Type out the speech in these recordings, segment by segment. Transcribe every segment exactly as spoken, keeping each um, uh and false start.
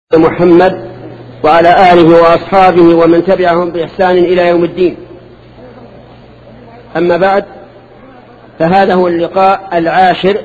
محمد وعلى آله وأصحابه ومن تبعهم بإحسان إلى يوم الدين. أما بعد، فهذا هو اللقاء العاشر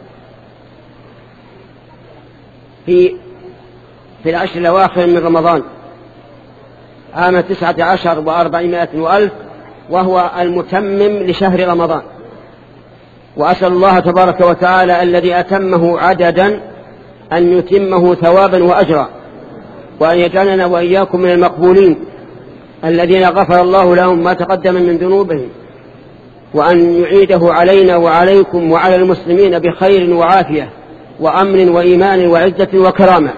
في في العشر الأواخر من رمضان عام تسعة عشر وأربعمائة وألف، وهو المتمم لشهر رمضان. وأسأل الله تبارك وتعالى الذي أتمه عددا أن يتمه ثوابا وأجرا، وأن يجعلنا وإياكم من المقبولين الذين غفر الله لهم ما تقدم من ذنوبهم، وأن يعيده علينا وعليكم وعلى المسلمين بخير وعافية وأمن وإيمان وعزة وكرامة.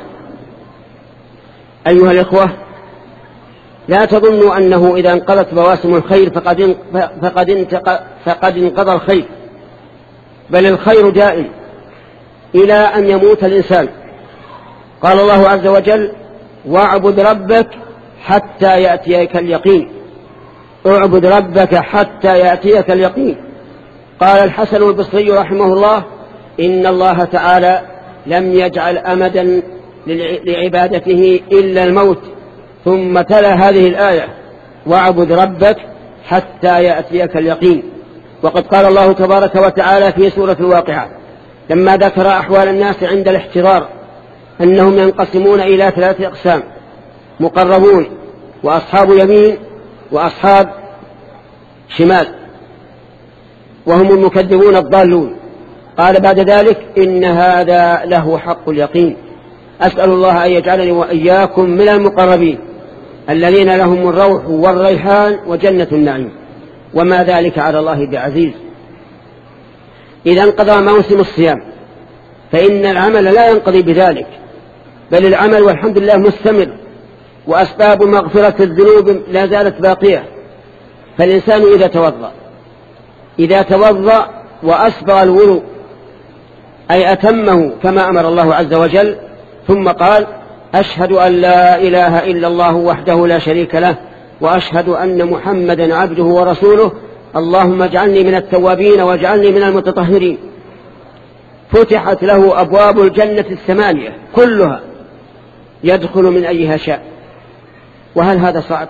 أيها الإخوة، لا تظنوا أنه إذا انقضت مواسم الخير فقد فقد فقد انقضى الخير، بل الخير دائم إلى أن يموت الإنسان. قال الله عز وجل: واعبد ربك حتى يأتيك اليقين. اعبد ربك حتى يأتيك اليقين. قال الحسن البصري رحمه الله: إن الله تعالى لم يجعل أمدا لعبادته إلا الموت. ثم تلا هذه الآية: واعبد ربك حتى يأتيك اليقين. وقد قال الله تبارك وتعالى في سورة الواقعة لما ذكر أحوال الناس عند الاحتضار أنهم ينقسمون إلى ثلاثة أقسام: مقربون، وأصحاب يمين، وأصحاب شمال، وهم المكذبون الضالون. قال بعد ذلك: إن هذا له حق اليقين. أسأل الله أن يجعلني وإياكم من المقربين الذين لهم الروح والريحان وجنة النعيم، وما ذلك على الله بعزيز. إذا انقضى موسم الصيام فإن العمل لا ينقضي بذلك، بل العمل والحمد لله مستمر، وأسباب مغفرة الذنوب لا زالت باقية. فالإنسان إذا توضأ إذا توضأ وأسبغ الوضوء، أي أتمه كما أمر الله عز وجل، ثم قال: أشهد أن لا إله إلا الله وحده لا شريك له، وأشهد أن محمدا عبده ورسوله، اللهم اجعلني من التوابين واجعلني من المتطهرين. فتحت له أبواب الجنة الثمانية كلها، يدخل من أيها شاء. وهل هذا صعب؟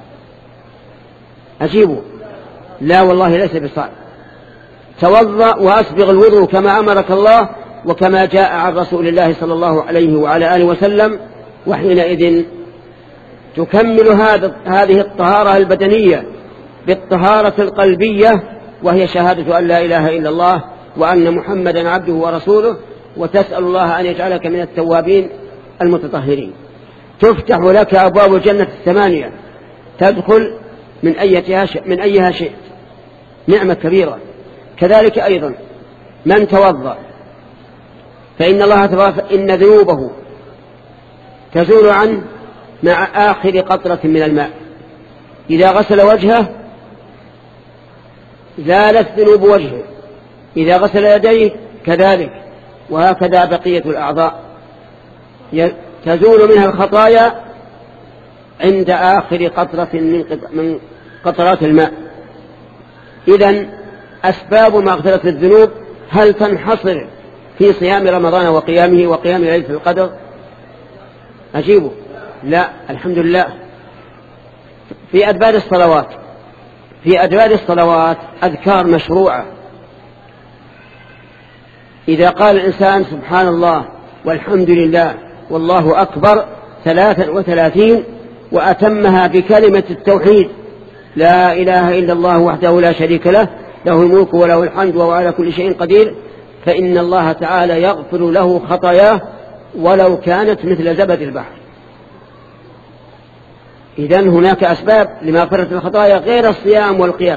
أجيبوا: لا والله ليس بصعب. توضأ وأسبغ الوضوء كما أمرك الله وكما جاء عن رسول الله صلى الله عليه وعلى آله وسلم، وحينئذ تكمل هذا هذه الطهارة البدنية بالطهارة القلبية، وهي شهادة أن لا إله إلا الله وأن محمدا عبده ورسوله، وتسأل الله أن يجعلك من التوابين المتطهرين. تفتح لك أبواب الجنة الثمانية، تدخل من أيها من أيها شئت. نعمة كبيرة. كذلك أيضا من توضأ فإن الله تبارك إن ذنوبه تزول عنه مع آخر قطرة من الماء. إذا غسل وجهه زالت ذنوب وجهه، إذا غسل يديه كذلك، وهكذا بقية الأعضاء تزول منها الخطايا عند آخر قطرة من قطرات الماء. إذن أسباب مغفرة الذنوب هل تنحصر في صيام رمضان وقيامه وقيام ليلة القدر؟ أجيبوا: لا، الحمد لله. في أدبار الصلوات في أدبار الصلوات أذكار مشروعة. إذا قال الإنسان سبحان الله والحمد لله والله أكبر ثلاثا وثلاثين، وأتمها بكلمة التوحيد: لا إله إلا الله وحده لا شريك له، له الملك وله الحمد وهو على كل شيء قدير، فإن الله تعالى يغفر له خطاياه ولو كانت مثل زبد البحر. إذن هناك أسباب لمغفرة الخطايا غير الصيام والقيام.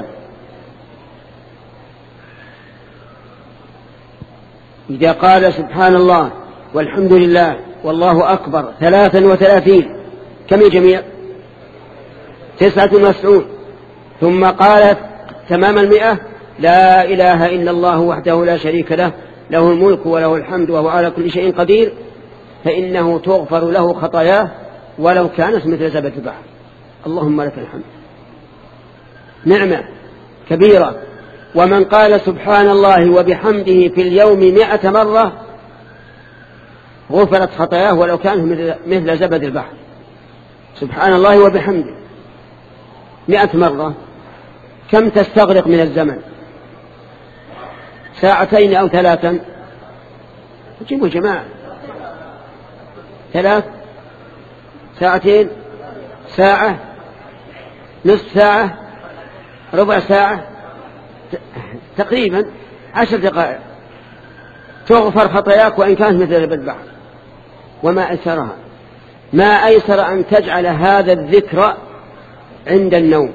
إذا قال سبحان الله والحمد لله والله أكبر ثلاثا وثلاثين، كم جميع؟ تسعة وتسعون. ثم قالت تمام المئة: لا إله إلا الله وحده لا شريك له، له الملك وله الحمد وهو على كل شيء قدير، فإنه تغفر له خطاياه ولو كانت مثل زبد البحر. اللهم لك الحمد. نعمة كبيرة. ومن قال سبحان الله وبحمده في اليوم مئة مرة غفرت خطاياه ولو كان مثل زبد البحر. سبحان الله وبحمده مئة مرة كم تستغرق من الزمن؟ ساعتين أو ثلاثا؟ جيبوا جماعة، ثلاث ساعتين، ساعة، نصف ساعة، ربع ساعة، تقريبا عشر دقائق تغفر خطاياك وإن كانت مثل زبد البحر. وما أيسرها، ما أيسر أن تجعل هذا الذكر عند النوم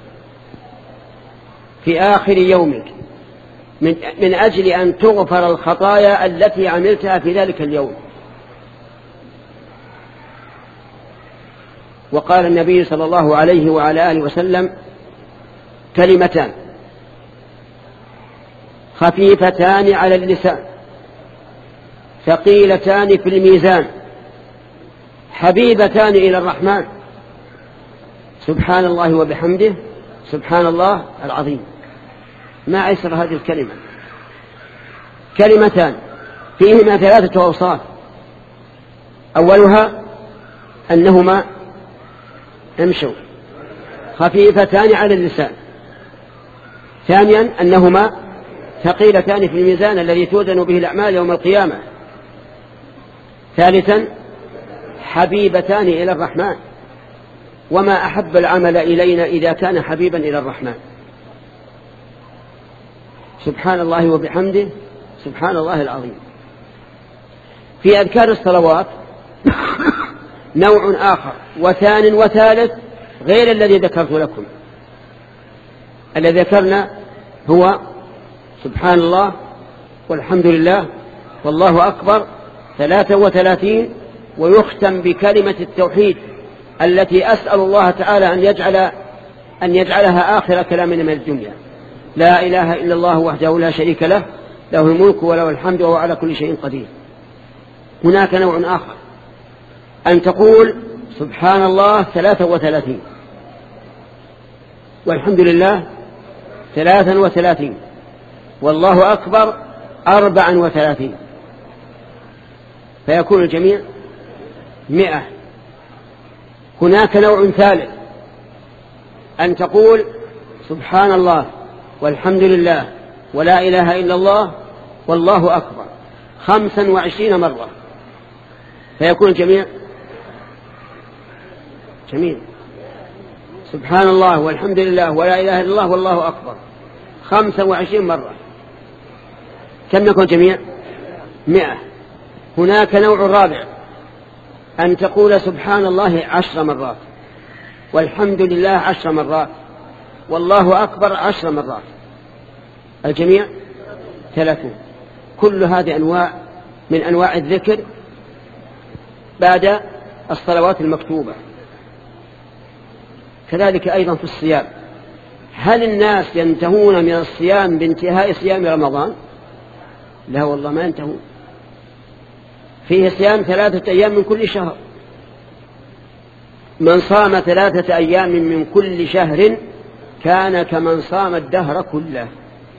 في آخر يومك من, من أجل أن تغفر الخطايا التي عملتها في ذلك اليوم. وقال النبي صلى الله عليه وعلى آله وسلم: كلمتان خفيفتان على اللسان ثقيلتان في الميزان حبيبتان إلى الرحمن، سبحان الله وبحمده، سبحان الله العظيم. ما أيسر هذه الكلمة. كلمتان فيهما ثلاثة أوصاف: أولها أنهما امشوا خفيفتان على اللسان، ثانيا أنهما ثقيلتان في الميزان الذي توزن به الأعمال يوم القيامة، ثالثا حبيبتان إلى الرحمن. وما أحب العمل إلينا إذا كان حبيبا إلى الرحمن. سبحان الله وبحمده، سبحان الله العظيم. في أذكار الصلوات نوع آخر وثان وثالث غير الذي ذكرت لكم. الذي ذكرنا هو سبحان الله والحمد لله والله أكبر ثلاثة وثلاثين، ويختم بكلمة التوحيد التي أسأل الله تعالى أن يجعل أن يجعلها آخر كلامنا من الدنيا: لا إله إلا الله وحده لا شريك له، له الملك وله الحمد وهو على كل شيء قدير. هناك نوع آخر أن تقول سبحان الله ثلاثة وثلاثين والحمد لله ثلاثا وثلاثين والله أكبر أربعا وثلاثين، فيكون الجميع مئة. هناك نوع ثالث أن تقول سبحان الله والحمد لله ولا إله إلا الله والله أكبر خمسا وعشرين مرة، فيكون الجميع جميل. سبحان الله والحمد لله ولا إله إلا الله والله أكبر خمسا وعشرين مرة، كم يكون جميع؟ مئة. هناك نوع رابع أن تقول سبحان الله عشر مرات والحمد لله عشر مرات والله أكبر عشر مرات، الجميع ثلاثون. كل هذه أنواع من أنواع الذكر بعد الصلوات المكتوبة. كذلك أيضا في الصيام، هل الناس ينتهون من الصيام بانتهاء صيام رمضان؟ لا والله ما ينتهون. فيه صيام ثلاثة أيام من كل شهر. من صام ثلاثة أيام من كل شهر كان كمن صام الدهر كله،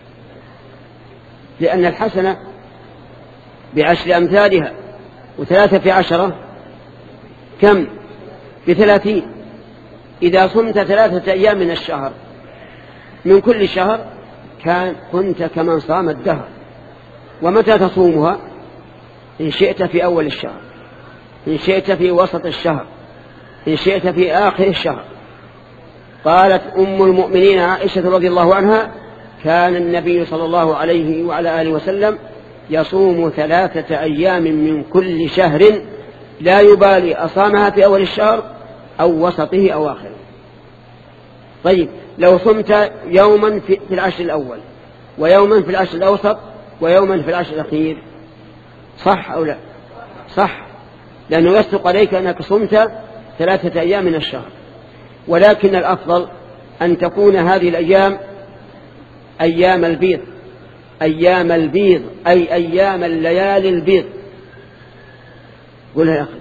لأن الحسنة بعشر أمثالها، وثلاثة في عشرة كم؟ بثلاثين. إذا صمت ثلاثة أيام من الشهر من كل شهر كان كنت كمن صام الدهر. ومتى تصومها؟ إن شئت في أول الشهر، إن شئت في وسط الشهر، إن شئت في آخر الشهر. قالت أم المؤمنين عائشة رضي الله عنها: كان النبي صلى الله عليه وعلى آله وسلم يصوم ثلاثة أيام من كل شهر لا يبالي أصامها في أول الشهر أو وسطه أو آخره. طيب لو صمت يوما في العشر الأول ويوما في العشر الأوسط ويوما في العشر الأخير، صح أو لا؟ صح، لأنه يصدق عليك أنك صمت ثلاثة أيام من الشهر. ولكن الأفضل أن تكون هذه الأيام أيام البيض، أيام البيض أي أيام الليالي البيض. قولها يا أخي.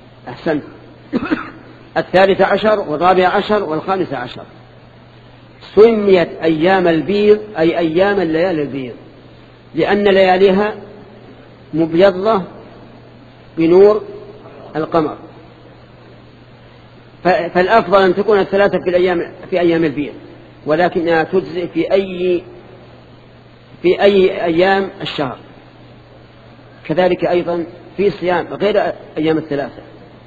أحسنت. الثالث عشر والرابع عشر والخامس عشر. سميت أيام البيض أي أيام الليالي البيض، لأن لياليها مبيضة بنور القمر، فالأفضل أن تكون الثلاثة في الأيام في أيام البيض، ولكنها تجزئ في أي في أي أيام الشهر. كذلك أيضا في صيام غير أيام الثلاثة،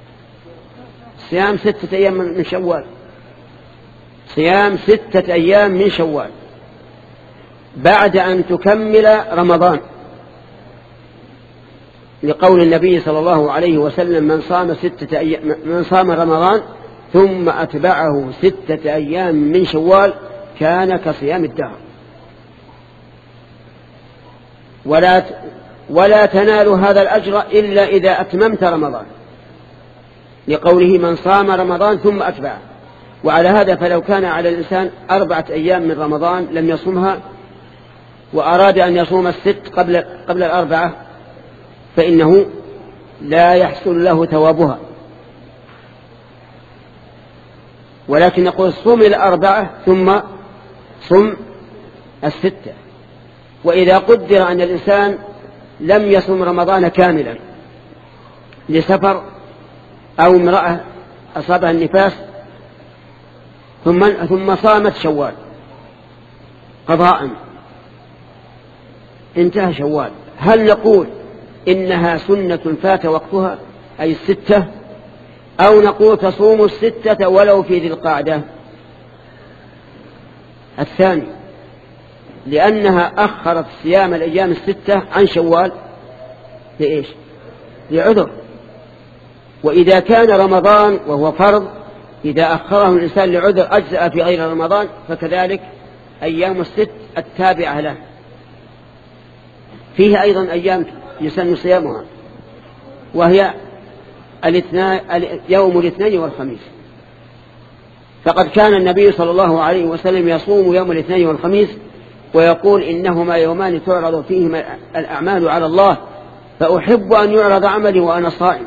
صيام ستة أيام من شوال، صيام ستة أيام من شوال بعد أن تكمل رمضان، لقول النبي صلى الله عليه وسلم: من صام ستة أيام من صام رمضان ثم أتبعه ستة أيام من شوال كان كصيام الدهر. ولا ولا تنال هذا الأجر إلا إذا أتممت رمضان، لقوله: من صام رمضان ثم أتبعه. وعلى هذا فلو كان على الإنسان أربعة أيام من رمضان لم يصمها وأراد أن يصوم الست قبل قبل الأربعة فإنه لا يحصل له ثوابها، ولكن نقول صم الأربعة ثم صم الستة. وإذا قدر أن الإنسان لم يصم رمضان كاملا لسفر أو امرأة أصابها النفاس ثم ثم صامت شوال قضاء، انتهى شوال، هل نقول إنها سنة فات وقتها أي الستة، أو نقول تصوم الستة ولو في ذي القعدة؟ الثاني، لأنها أخرت صيام الأيام الستة عن شوال لإيش؟ لعذر. وإذا كان رمضان وهو فرض إذا أخره الإنسان لعذر أجزأ في غير رمضان، فكذلك أيام الست التابعة له فيه أيضا أيام يسن صيامها، وهي يوم الاثنين والخميس. فقد كان النبي صلى الله عليه وسلم يصوم يوم الاثنين والخميس ويقول: إنهما يومان تعرض فيهما الأعمال على الله، فأحب أن يعرض عملي وأنا صائم.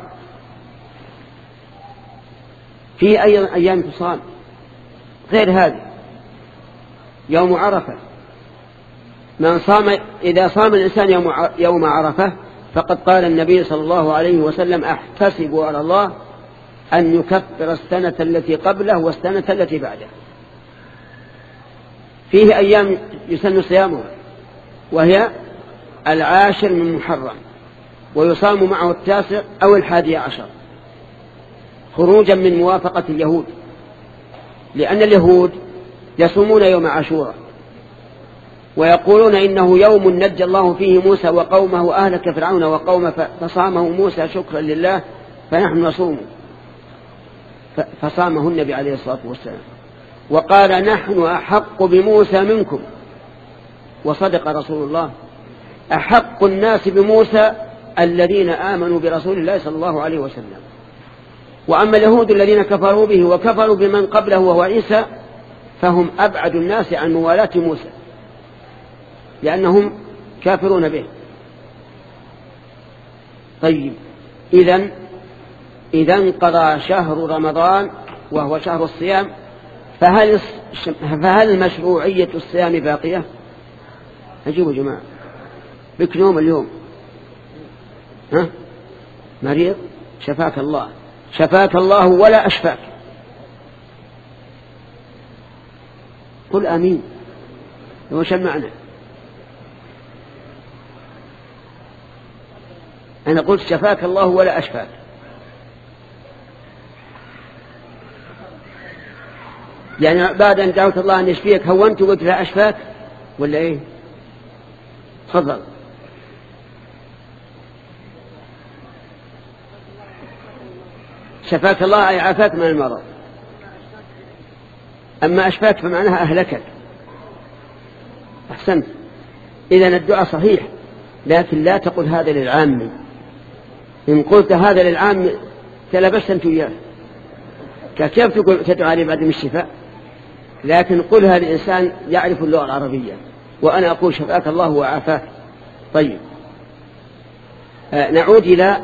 في أي أيام تصام غير هذه، يوم عرفة، من صام إذا صام الإنسان يوم يوم عرفة فقد قال النبي صلى الله عليه وسلم: أحتسب على الله أن يكفر السنة التي قبله والسنة التي بعده. فيه أيام يسن صيامها وهي العاشر من محرم، ويصام معه التاسع أو الحادي عشر خروجا من موافقة اليهود، لأن اليهود يصومون يوم عاشوراء ويقولون إنه يوم نجى الله فيه موسى وقومه وأهلك فرعون وقومه فصامه موسى شكرا لله فنحن نصوم، فصامه النبي عليه الصلاة والسلام وقال: نحن أحق بموسى منكم. وصدق رسول الله، أحق الناس بموسى الذين آمنوا برسول الله صلى الله عليه وسلم. وأما اليهود الذين كفروا به وكفروا بمن قبله وهو عيسى فهم أبعد الناس عن موالاة موسى لأنهم كافرون به. طيب، إذن إذا انقضى شهر رمضان وهو شهر الصيام، فهل فهل مشروعية الصيام باقية؟ أجيبوا جماعة، بك نوم اليوم؟ ها؟ مريض؟ شفاك الله، شفاك الله ولا أشفاك. قل آمين. وش المعنى؟ أنا قلت شفاك الله ولا أشفاك. يعني بعد أن دعوت الله أن يشفيك هونت وقلت لا أشفاك ولا إيه؟ تفضل. شفاك الله أي عافاك من المرض، أما أشفاك فمعناها أهلكك. أحسنت. إذن الدعاء صحيح، لكن لا تقل هذا للعام. إن قلت هذا للعام تلبست أنت وياه، كيف تقول تدعى لي بعد الشفاء؟ لكن قلها للإنسان يعرف اللغة العربية، وأنا أقول شفاك الله وعافاك. طيب، آه نعود إلى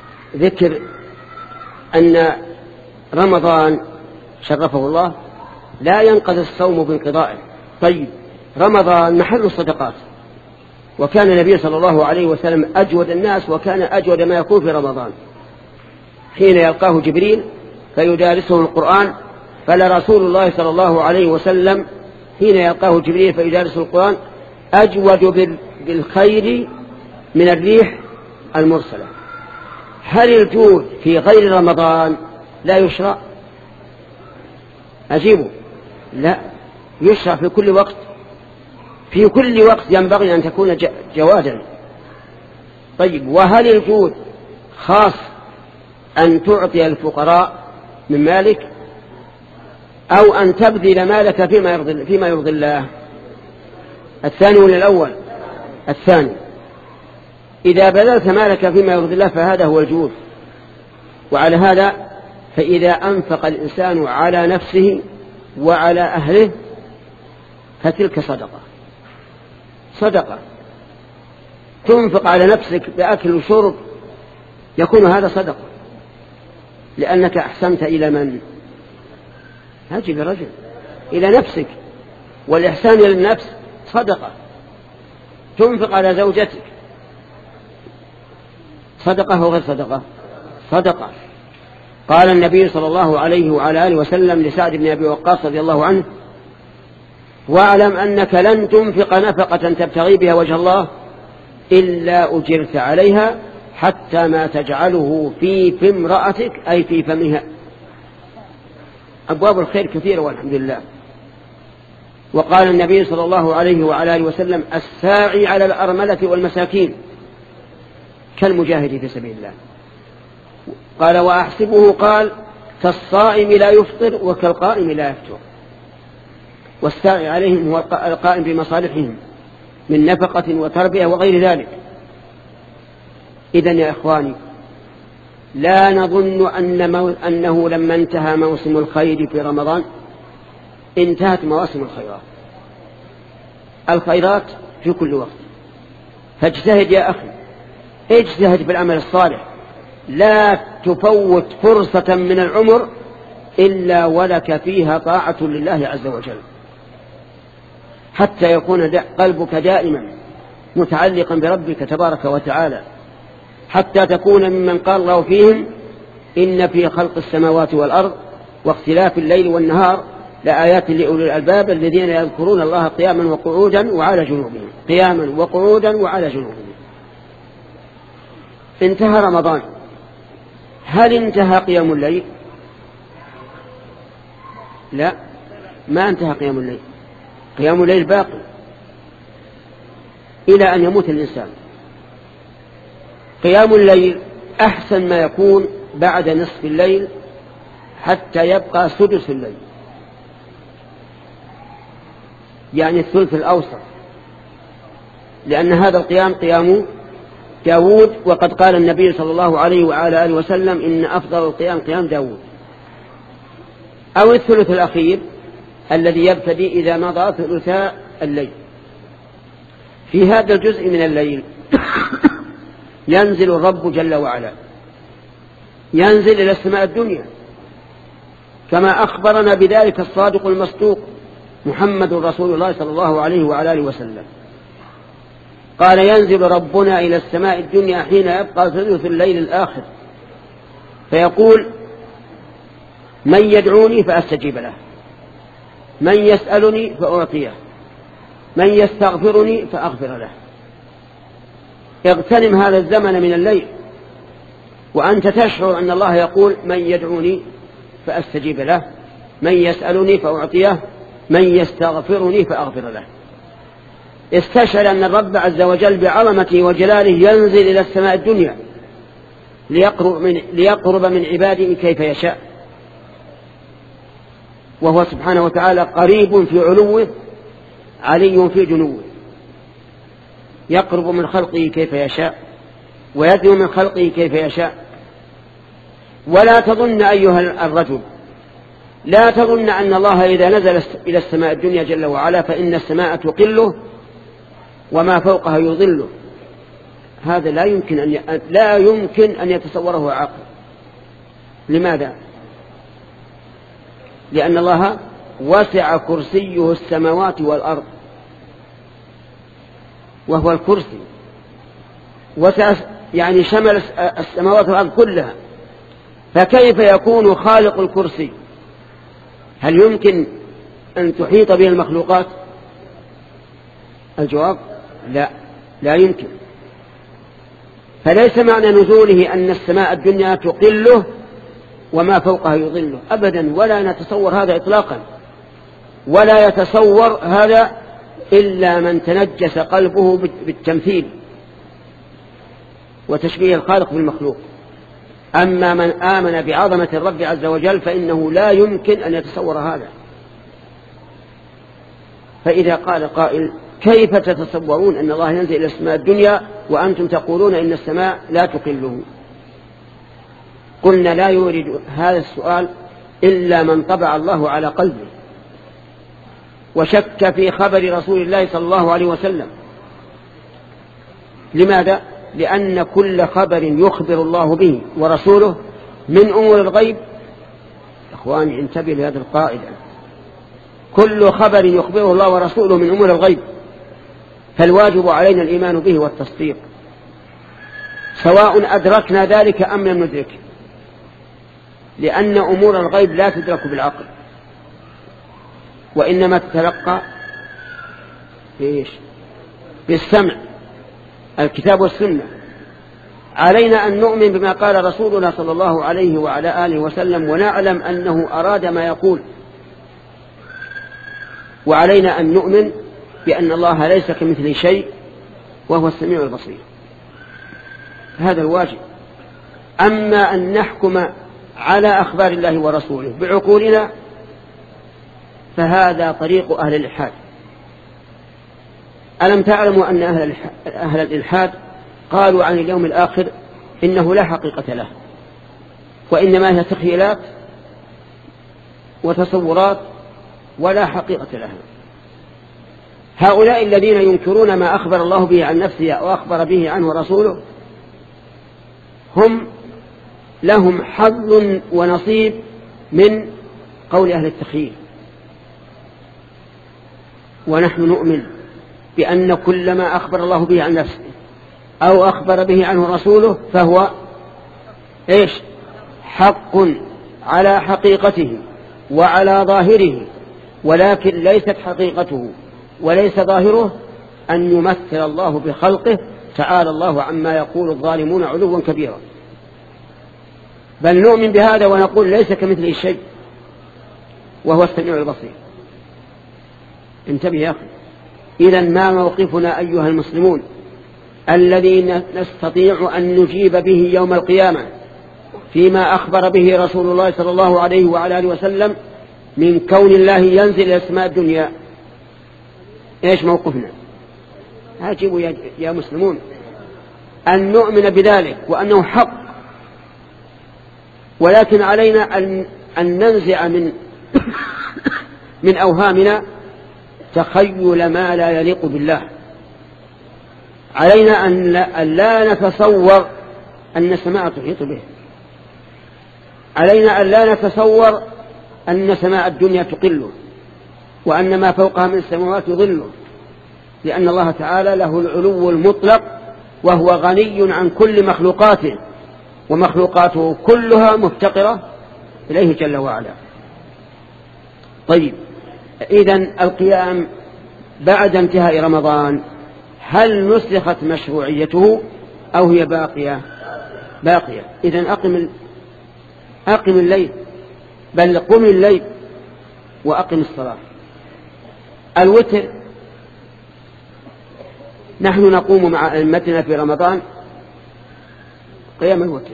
ذكر أن رمضان شرفه الله لا ينقضي الصوم بانقضائه. طيب رمضان محل الصدقات، وكان النبي صلى الله عليه وسلم أجود الناس، وكان أجود ما يكون في رمضان حين يلقاه جبريل فيدارسه القرآن. فلرسول الله صلى الله عليه وسلم حين يلقاه جبريل فيدارسه القرآن أجود بالخير من الريح المرسلة. هل الجود في غير رمضان لا يشرع؟ أجيبه لا، يشرع في كل وقت، في كل وقت ينبغي أن تكون جوادا. طيب وهل الجود خاص أن تعطي الفقراء من مالك، أو أن تبذل مالك فيما يرضي, فيما يرضي الله؟ الثاني ولا الأول؟ الثاني. إذا بذلت مالك فيما يرضي الله فهذا هو الجود. وعلى هذا فإذا أنفق الإنسان على نفسه وعلى أهله فتلك صدقة. صدقة تنفق على نفسك بأكل وشرب يكون هذا صدقة، لأنك أحسنت إلى من؟ هاجي برجل إلى نفسك، والإحسان إلى النفس صدقة. تنفق على زوجتك صدقة وغير صدقة؟ صدقة. قال النبي صلى الله عليه وعلى آله وسلم لسعد بن أبي وقاص رضي الله عنه: واعلم أنك لن تنفق نفقة تبتغي بها وجه الله إلا أجرت عليها حتى ما تجعله في في امرأتك، أي في فمها. أبواب الخير كثيرة والحمد لله. وقال النبي صلى الله عليه وعلى آله وسلم: الساعي على الأرملة والمساكين كالمجاهد في سبيل الله. قال: وأحسبه قال: كالصائم لا يفطر وكالقائم لا يفتر. والساعي عليهم هو القائم بمصالحهم من نفقة وتربية وغير ذلك. إذن يا إخواني لا نظن أن مو... أنه لما انتهى موسم الخير في رمضان انتهت مواسم الخيرات. الخيرات في كل وقت، فاجتهد يا أخي، اجتهد بالعمل الصالح، لا تفوت فرصة من العمر إلا ولك فيها طاعة لله عز وجل، حتى يكون قلبك دائما متعلقا بربك تبارك وتعالى، حتى تكون ممن قال الله فيهم: إن في خلق السماوات والأرض واختلاف الليل والنهار لآيات لأولي الألباب الذين يذكرون الله قياما وقعودا وعلى جنوبهم قياما وقعودا وعلى جنوبهم. انتهى رمضان، هل انتهى قيام الليل؟ لا، ما انتهى قيام الليل، قيام الليل باقي إلى أن يموت الإنسان. قيام الليل أحسن ما يكون بعد نصف الليل حتى يبقى سدس الليل، يعني الثلث الأوسط، لأن هذا القيام قيام داود، وقد قال النبي صلى الله عليه وعلى آله وسلم: إن أفضل القيام قيام داود. أو الثلث الأخير الذي يبتدي إذا مضى ثلثاء الليل. في هذا الجزء من الليل ينزل الرب جل وعلا، ينزل إلى السماء الدنيا كما أخبرنا بذلك الصادق المصدوق محمد رسول الله صلى الله عليه وعلى آله وسلم. قال: ينزل ربنا إلى السماء الدنيا حين يبقى ثلث الليل الآخر فيقول: من يدعوني فأستجيب له، من يسألني فأعطيه، من يستغفرني فأغفر له. اغتنم هذا الزمن من الليل وأنت تشعر أن الله يقول: من يدعوني فأستجيب له، من يسألني فأعطيه، من يستغفرني فأغفر له. استشعر أن الرب عز وجل بعظمته وجلاله ينزل إلى السماء الدنيا ليقرب من, ليقرب من عباده كيف يشاء، وهو سبحانه وتعالى قريب في علوه علي في جنوه، يقرب من خلقه كيف يشاء ويدنو من خلقه كيف يشاء. ولا تظن أيها الرجل، لا تظن أن الله إذا نزل إلى السماء الدنيا جل وعلا فإن السماء تقله وما فوقها يظله. هذا لا يمكن أن ي... لا يمكن أن يتصوره عاقل. لماذا؟ لأن الله وسع كرسيه السماوات والأرض، وهو الكرسي وسع يعني شمل السماوات والأرض كلها، فكيف يكون خالق الكرسي؟ هل يمكن أن تحيط به المخلوقات؟ الجواب لا، لا يمكن. فليس معنى نزوله أن السماء الدنيا تقله وما فوقها يظله أبدا، ولا نتصور هذا إطلاقا، ولا يتصور هذا إلا من تنجس قلبه بالتمثيل وتشبيه الخالق بالمخلوق. أما من آمن بعظمة الرب عز وجل فإنه لا يمكن أن يتصور هذا. فإذا قال قائل كيف تتصورون أن الله ينزل إلى السماء الدنيا وأنتم تقولون إن السماء لا تقله؟ قلنا لا يورد هذا السؤال إلا من طبع الله على قلبه وشك في خبر رسول الله صلى الله عليه وسلم. لماذا؟ لأن كل خبر يخبر الله به ورسوله من أمور الغيب، أخواني انتبه لهذه القاعدة، كل خبر يخبره الله ورسوله من أمور الغيب فالواجب علينا الإيمان به والتصديق، سواء أدركنا ذلك أم لم ندرك، لأن أمور الغيب لا تدرك بالعقل وإنما تتلقى بإيش؟ بالسمع، الكتاب والسنة. علينا أن نؤمن بما قال رسولنا صلى الله عليه وعلى آله وسلم ونعلم أنه أراد ما يقول، وعلينا أن نؤمن بأن الله ليس كمثله شيء وهو السميع البصير، هذا الواجب. أما أن نحكم على أخبار الله ورسوله بعقولنا فهذا طريق أهل الإلحاد. ألم تعلموا أن أهل الإلحاد قالوا عن اليوم الآخر إنه لا حقيقة له، وإنما هي تخيلات وتصورات ولا حقيقة لها. هؤلاء الذين ينكرون ما أخبر الله به عن نفسه وأخبر به عنه رسوله هم لهم حظ ونصيب من قول أهل التخيل، ونحن نؤمن بأن كل ما أخبر الله به عن نفسه أو أخبر به عنه رسوله فهو إيش؟ حق على حقيقته وعلى ظاهره، ولكن ليست حقيقته وليس ظاهره أن يمثل الله بخلقه، تعالى الله عما يقول الظالمون علوا كبيرا. بل نؤمن بهذا ونقول ليس كمثله شيء وهو السميع البصير. انتبه يا أخي. إذن ما موقفنا أيها المسلمون الذين نستطيع أن نجيب به يوم القيامة فيما أخبر به رسول الله صلى الله عليه وعلى آله وسلم من كون الله ينزل إلى السماء الدنيا؟ إيش موقفنا؟ أجيبوا يا مسلمون أن نؤمن بذلك وأنه حق، ولكن علينا أن, أن ننزع من من أوهامنا تخيل ما لا يليق بالله. علينا أن لا نتصور أن السماء تحيط به، علينا أن لا نتصور أن سماء الدنيا تقله وأن ما فوقها من السماوات يظله، لأن الله تعالى له العلو المطلق وهو غني عن كل مخلوقاته، ومخلوقاته كلها مفتقرة إليه جل وعلا. طيب، إذن القيام بعد انتهاء رمضان هل نسخت مشروعيته أو هي باقية؟ باقية. إذن أقم أقم الليل، بل قم الليل وأقم الصلاة. الوتر نحن نقوم مع أئمتنا في رمضان قيام الوتر،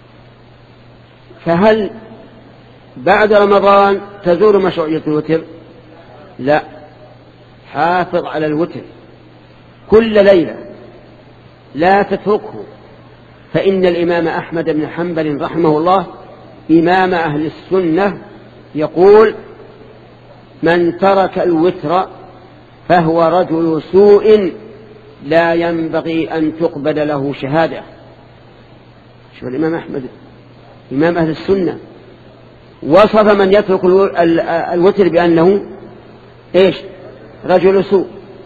فهل بعد رمضان تزول مشروعية الوتر؟ لا، حافظ على الوتر كل ليلة، لا تتركه، فإن الإمام أحمد بن حنبل رحمه الله إمام أهل السنة يقول: من ترك الوتر فهو رجل سوء لا ينبغي أن تقبل له شهادة. شو الإمام أحمد إمام أهل السنة وصف من يترك الوتر بأنه إيش؟ رجل سوء،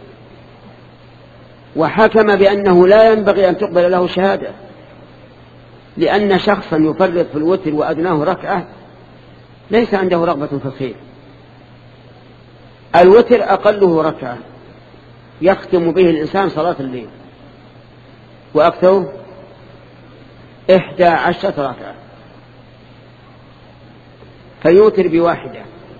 وحكم بأنه لا ينبغي أن تقبل له شهادة، لأن شخصا يفرط في الوتر وأدناه ركعة ليس عنده رغبة في الخير. الوتر أقله ركعة يختم به الإنسان صلاة الليل، وأكثره إحدى عشرة ركعة، فيوتر بواحدة،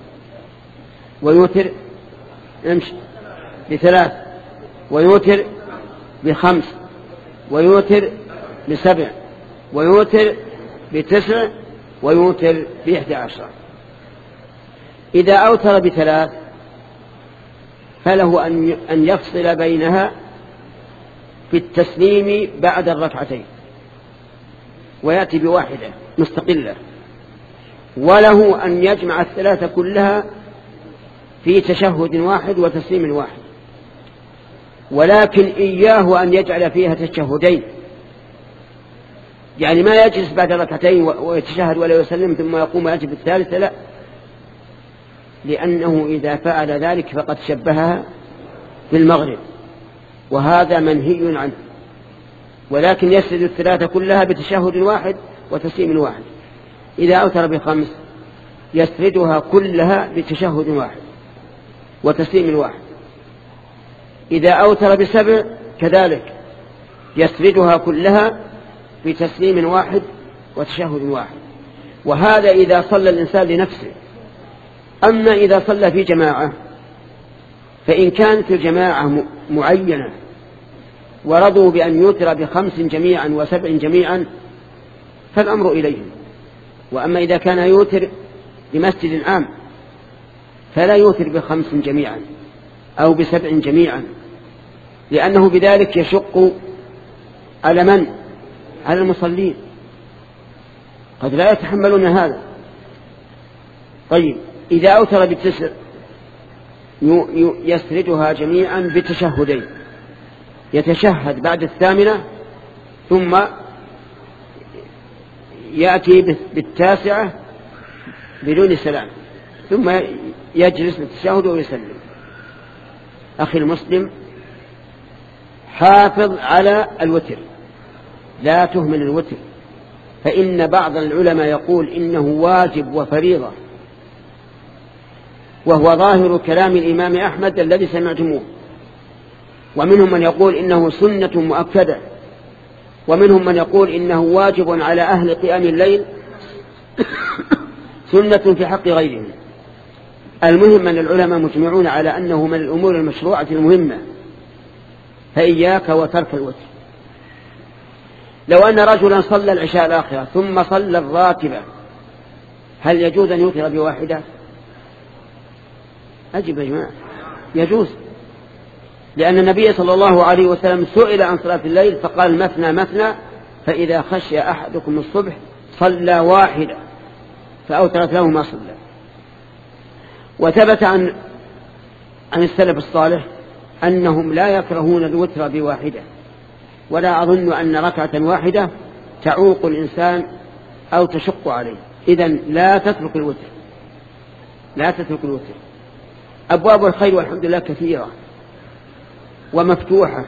ويوتر امشي بثلاث، ويوتر بخمس، ويوتر بسبع، ويوتر بتسع، ويوتر بإحدى عشرة. إذا أوتر بثلاث فله أن يفصل بينها في التسليم بعد الركعتين ويأتي بواحدة مستقلة، وله أن يجمع الثلاثة كلها في تشهد واحد وتسليم واحد، ولكن إياه أن يجعل فيها تشهدين، يعني ما يجلس بعد ركعتين ويتشهد ولا يسلم ثم يقوم ويأتي بالثالثة، لا، لأنه إذا فعل ذلك فقد شبهها بالمغرب، وهذا منهي عنه، ولكن يسرد الثلاثة كلها بتشهد واحد وتسليم واحد. إذا أوتر بخمس يسردها كلها بتشهد واحد وتسليم واحد. إذا أوتر بسبع كذلك يسردها كلها بتسليم واحد وتشهد واحد. وهذا إذا صلى الإنسان لنفسه. أما إذا صلى في جماعة فإن كانت الجماعة معينة ورضوا بأن يوتر بخمس جميعا وسبع جميعا فالأمر إليهم. وأما إذا كان يوتر بمسجد عام فلا يوتر بخمس جميعا أو بسبع جميعا، لأنه بذلك يشق على من؟ على المصلين، قد لا يتحملون هذا. طيب إذا أوتر بالتسع يسردها جميعا بتشهدين، يتشهد بعد الثامنة ثم يأتي بالتاسعة بدون سلام ثم يجلس للتشهد ويسلم. أخي المسلم، حافظ على الوتر، لا تهمل الوتر، فإن بعض العلماء يقول إنه واجب وفريضة، وهو ظاهر كلام الإمام أحمد الذي سمعتموه، ومنهم من يقول إنه سنة مؤكدة، ومنهم من يقول إنه واجب على أهل قيام الليل سنة في حق غيرهم. المهم أن العلماء مجمعون على أنه من الأمور المشروعة المهمة، فإياك وترك الوتر. لو أن رجلا صلى العشاء الآخرة ثم صلى الراتبة هل يجوز أن يوتر بواحدة؟ أجب يا جماعة، يجوز، لأن النبي صلى الله عليه وسلم سئل عن صلاة الليل فقال مثنى مثنى، فإذا خشي أحدكم الصبح صلى واحدة فأوترت له ما صلى. وثبت عن عن السلف الصالح أنهم لا يكرهون الوتر بواحدة، ولا أظن أن ركعة واحدة تعوق الإنسان أو تشق عليه. إذن لا تترك الوتر، لا تترك الوتر. أبواب الخير والحمد لله كثيرة ومفتوحة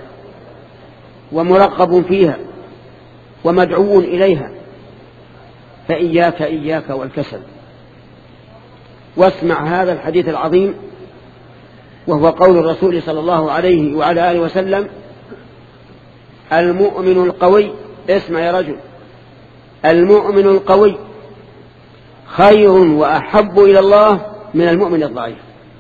ومرغب فيها ومدعو إليها، فإياك إياك والكسل. واسمع هذا الحديث العظيم، وهو قول الرسول صلى الله عليه وعلى آله وسلم: المؤمن القوي، اسمع يا رجل، المؤمن القوي خير وأحب إلى الله من المؤمن الضعيف.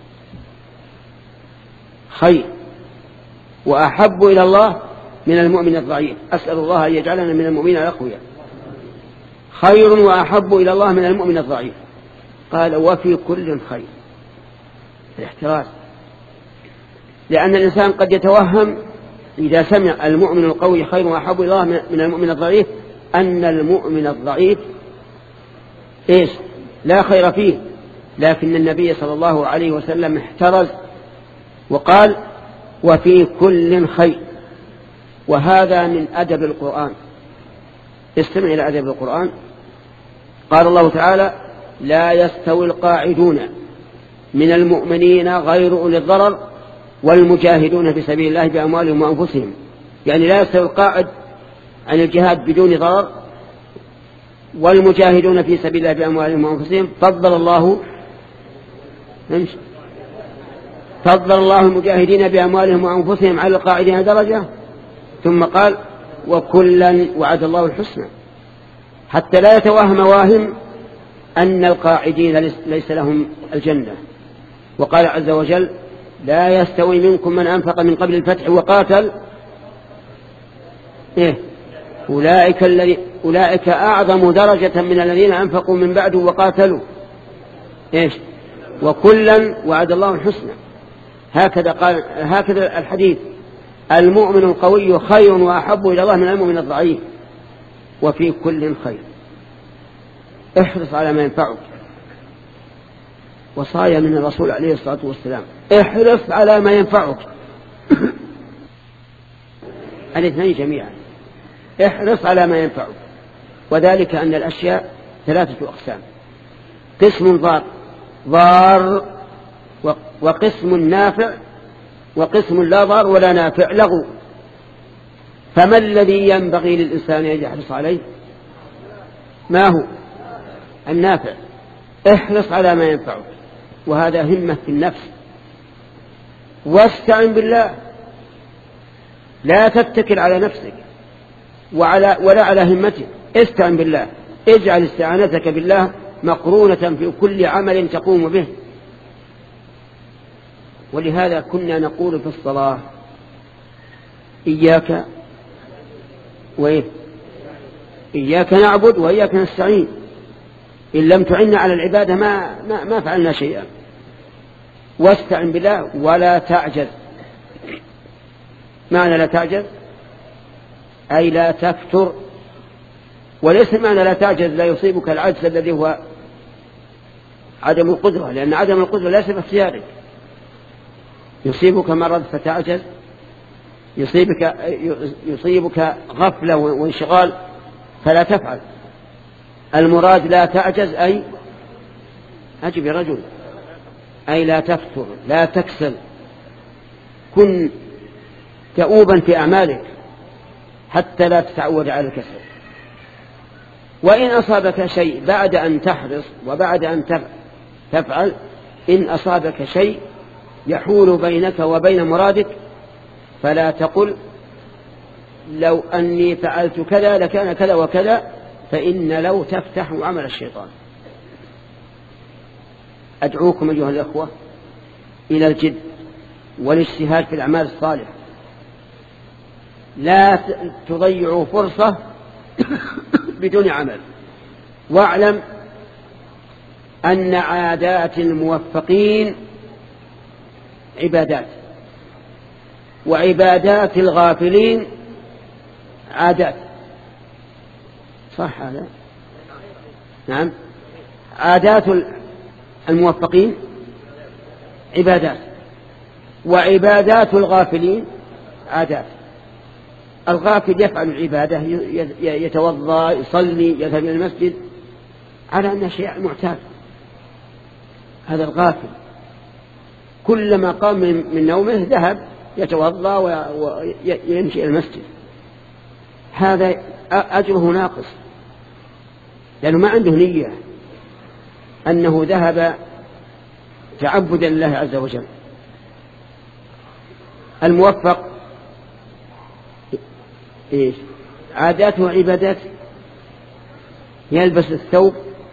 خير وأحب إلى الله من المؤمن الضعيف. أسأل الله أن يجعلنا من المؤمنين الأقوياء. خير وأحب إلى الله من المؤمن الضعيف. قال: وفي كل خير. الاحتراز، لأن الإنسان قد يتوهم إذا سمع المؤمن القوي خير وأحب إلى الله من المؤمن الضعيف أن المؤمن الضعيف إيش؟ لا خير فيه. لكن النبي صلى الله عليه وسلم احترز وقال: وفي كل خير. وهذا من أدب القرآن. استمع إلى أدب القرآن. قال الله تعالى: لا يستوي القاعدون من المؤمنين غير أولي الضرر والمجاهدون في سبيل الله بأموالهم وأنفسهم. يعني لا يستوي القاعد عن الجهاد بدون ضرر والمجاهدون في سبيل الله بأموالهم وأنفسهم. فضل الله فضل الله المجاهدين بأموالهم وأنفسهم على القاعدين درجة، ثم قال وكلا وعد الله الحسنى، حتى لا يتوهم واهم أن القاعدين ليس لهم الجنة. وقال عز وجل لا يستوي منكم من أنفق من قبل الفتح وقاتل إيه؟ أولئك, الذي أولئك أعظم درجة من الذين أنفقوا من بعد وقاتلوا إيش؟ وكلا وعد الله الحسنى. هكذا قال هكذا الحديث المؤمن القوي خير وأحب إلى الله من المؤمن الضعيف وفي كل خير. احرص على ما ينفعك، وصايا من الرسول عليه الصلاة والسلام احرص على ما ينفعك الاثنين جميعا، احرص على ما ينفعك. وذلك أن الأشياء ثلاثة أقسام: قسم ضار ضار وقسم نافع وقسم لا ضار ولا نافع لغو. فما الذي ينبغي للإنسان أن يحرص عليه؟ ما هو؟ النافع. احرص على ما ينفعك، وهذا همة في النفس. واستعن بالله، لا تتكل على نفسك وعلى ولا على همتك، استعن بالله. اجعل استعانتك بالله مقرونة في كل عمل تقوم به. ولهذا كنا نقول في الصلاة إياك وإيه؟ إياك نعبد وإياك نستعين. إن لم تعنا على العبادة ما, ما, ما فعلنا شيئا. واستعن بالله ولا تعجز. معنى لا تعجز أي لا تفتر، وليس معنى لا تعجز لا يصيبك العجز الذي هو عدم القدرة، لأن عدم القدرة ليس باختيارك. يصيبك مرض فتعجز، يصيبك, يصيبك غفلة وانشغال فلا تفعل. المراد لا تعجز أي أجب رجل أي لا تفتر لا تكسل. كن كؤوبا في أعمالك حتى لا تتعود على الكسل. وإن أصابك شيء بعد أن تحرص وبعد أن تفعل، إن أصابك شيء يحول بينك وبين مرادك فلا تقل لو أني فعلت كذا لكان كذا وكذا، فإن لو تفتح عمل الشيطان. أدعوكم أيها الأخوة إلى الجد والاجتهاد في الأعمال الصالحة. لا تضيعوا فرصة بدون عمل. واعلم أن عادات الموفقين عبادات، وعبادات الغافلين عادات. صح هذا؟ نعم. عادات الموفقين عبادات، وعبادات الغافلين عادات. الغافل يفعل العبادة، يتوضأ، يصلي، يذهب إلى المسجد على أنه شيء معتاد. هذا الغافل كلما قام من نومه ذهب يتوضأ ويمشي إلى المسجد. هذا أجره ناقص، لأنه ما عنده نية أنه ذهب تعبدا لله عز وجل. الموفق إيش؟ عاداته وعباداته. يلبس الثوب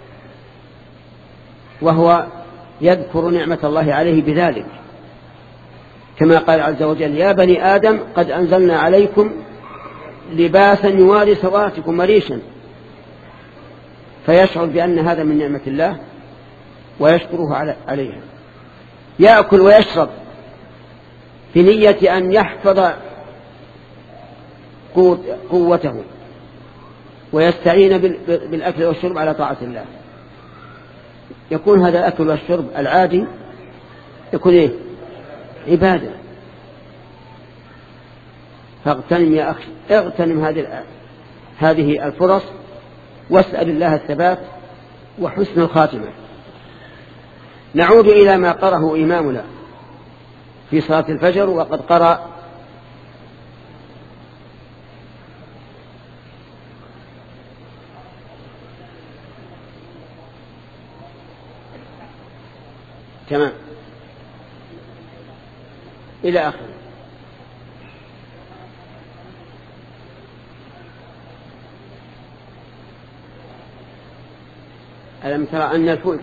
وهو يذكر نعمة الله عليه بذلك، كما قال عز وجل يا بني آدم قد أنزلنا عليكم لباسا يواري سواتكم وريشا. فيشعر بأن هذا من نعمة الله ويشكره عليها. يأكل ويشرب في نية أن يحفظ قوته ويستعين بالأكل والشرب على طاعة الله. يكون هذا الأكل والشرب العادي يكون إيه؟ عبادة. فاغتنم يا أخي، اغتنم هذه هذه الفرص، واسأل الله الثبات وحسن الخاتمة. نعود إلى ما قرأه إمامنا في صلاة الفجر، وقد قرأ تمام إلى آخره. ألم ترى أن الفلك،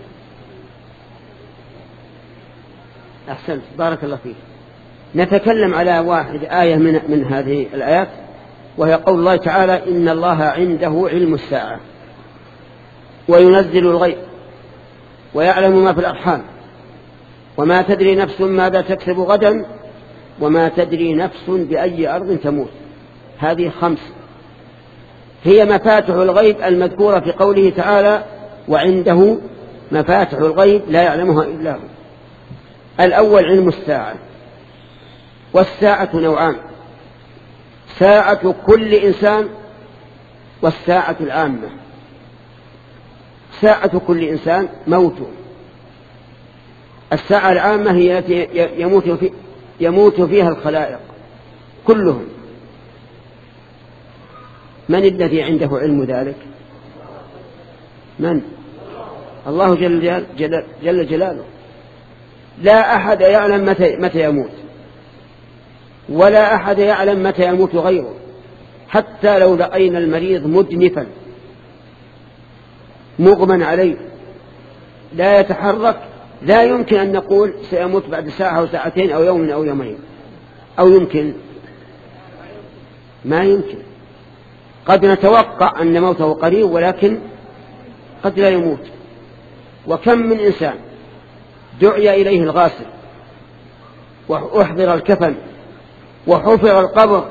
أحسنت بارك الله فيك. نتكلم على واحد آية من, من هذه الآيات، وهي قول الله تعالى: إن الله عنده علم الساعة وينزل الغيب ويعلم ما في الأرحام وما تدري نفس ماذا تكسب غدا وما تدري نفس بأي أرض تموت. هذه خمس هي مفاتح الغيب المذكورة في قوله تعالى: وعنده مفاتح الغيب لا يعلمها إلا هو. الأول علم الساعة، والساعة نوعان: ساعة كل إنسان والساعة العامة. ساعة كل إنسان موته، الساعة العامة هي التي يموت, في يموت فيها الخلائق كلهم. من الذي عنده علم ذلك؟ من؟ الله جل, جل, جل, جل جلاله. لا أحد يعلم متى, متى يموت، ولا أحد يعلم متى يموت غيره. حتى لو رأينا المريض مدنفا مغمى عليه لا يتحرك، لا يمكن أن نقول سيموت بعد ساعة أو ساعتين أو يوم أو يومين، أو يمكن ما يمكن. قد نتوقع أن موته قريب، ولكن قد لا يموت. وكم من إنسان دعي إليه الغاسل وأحضر الكفن وحفر القبر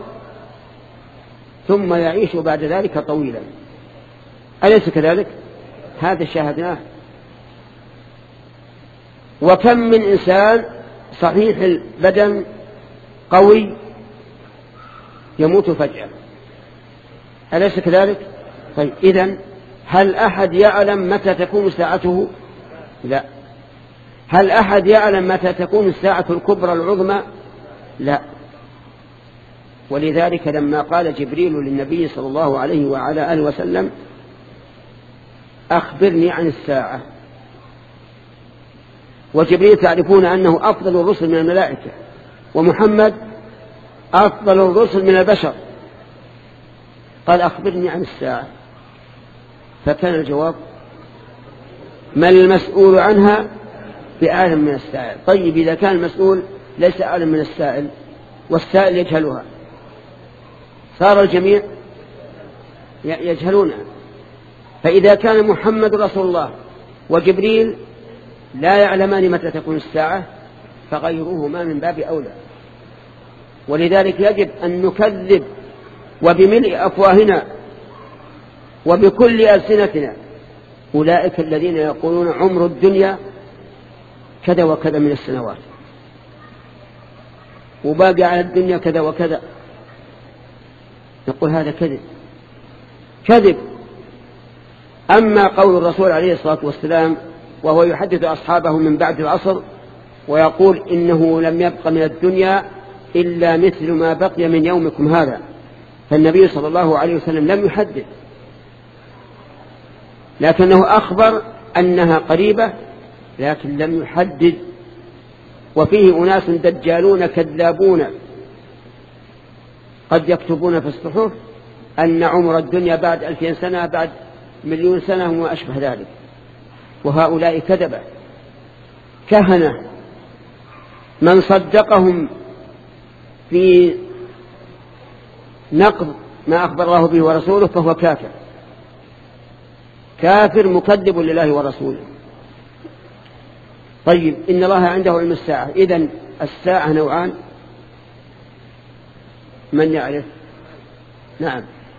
ثم يعيش بعد ذلك طويلا، أليس كذلك؟ هذا شاهدناه. وكم من إنسان صحيح البدن قوي يموت فجأة، أليس كذلك؟ طيب إذن هل أحد يعلم متى تكون ساعته؟ لا. هل أحد يعلم متى تكون الساعة الكبرى العظمى؟ لا. ولذلك لما قال جبريل للنبي صلى الله عليه وعلى آله وسلم: أخبرني عن الساعة، وجبريل تعرفون أنه أفضل الرسل من الملائكة، ومحمد أفضل الرسل من البشر، قال: أخبرني عن الساعة. فكان الجواب: ما المسؤول عنها بأعلم من السائل. طيب إذا كان المسؤول ليس أعلم من السائل والسائل يجهلها، صار الجميع يجهلونها. فإذا كان محمد رسول الله وجبريل لا يعلمان متى تكون الساعة، فغيرهما من باب أولى. ولذلك يجب أن نكذب وبملء أفواهنا وبكل ألسنتنا أولئك الذين يقولون عمر الدنيا كذا وكذا من السنوات، وباقي على الدنيا كذا وكذا. نقول هذا كذب كذب. أما قول الرسول عليه الصلاة والسلام وهو يحدث أصحابه من بعد العصر ويقول: إنه لم يبق من الدنيا إلا مثل ما بقي من يومكم هذا، فالنبي صلى الله عليه وسلم لم يحدث، لكنه أخبر أنها قريبة، لكن لم يحدد. وفيه أناس دجالون كذابون قد يكتبون في الصحف أن عمر الدنيا بعد ألفين سنة، بعد مليون سنة وما أشبه ذلك. وهؤلاء كذبة كهنة، من صدقهم في نقض ما أخبر الله به ورسوله فهو كافر كافر مكذب لله ورسوله. طيب إن الله عنده علم الساعة، إذن الساعة نوعان، من يعرف؟ نعم.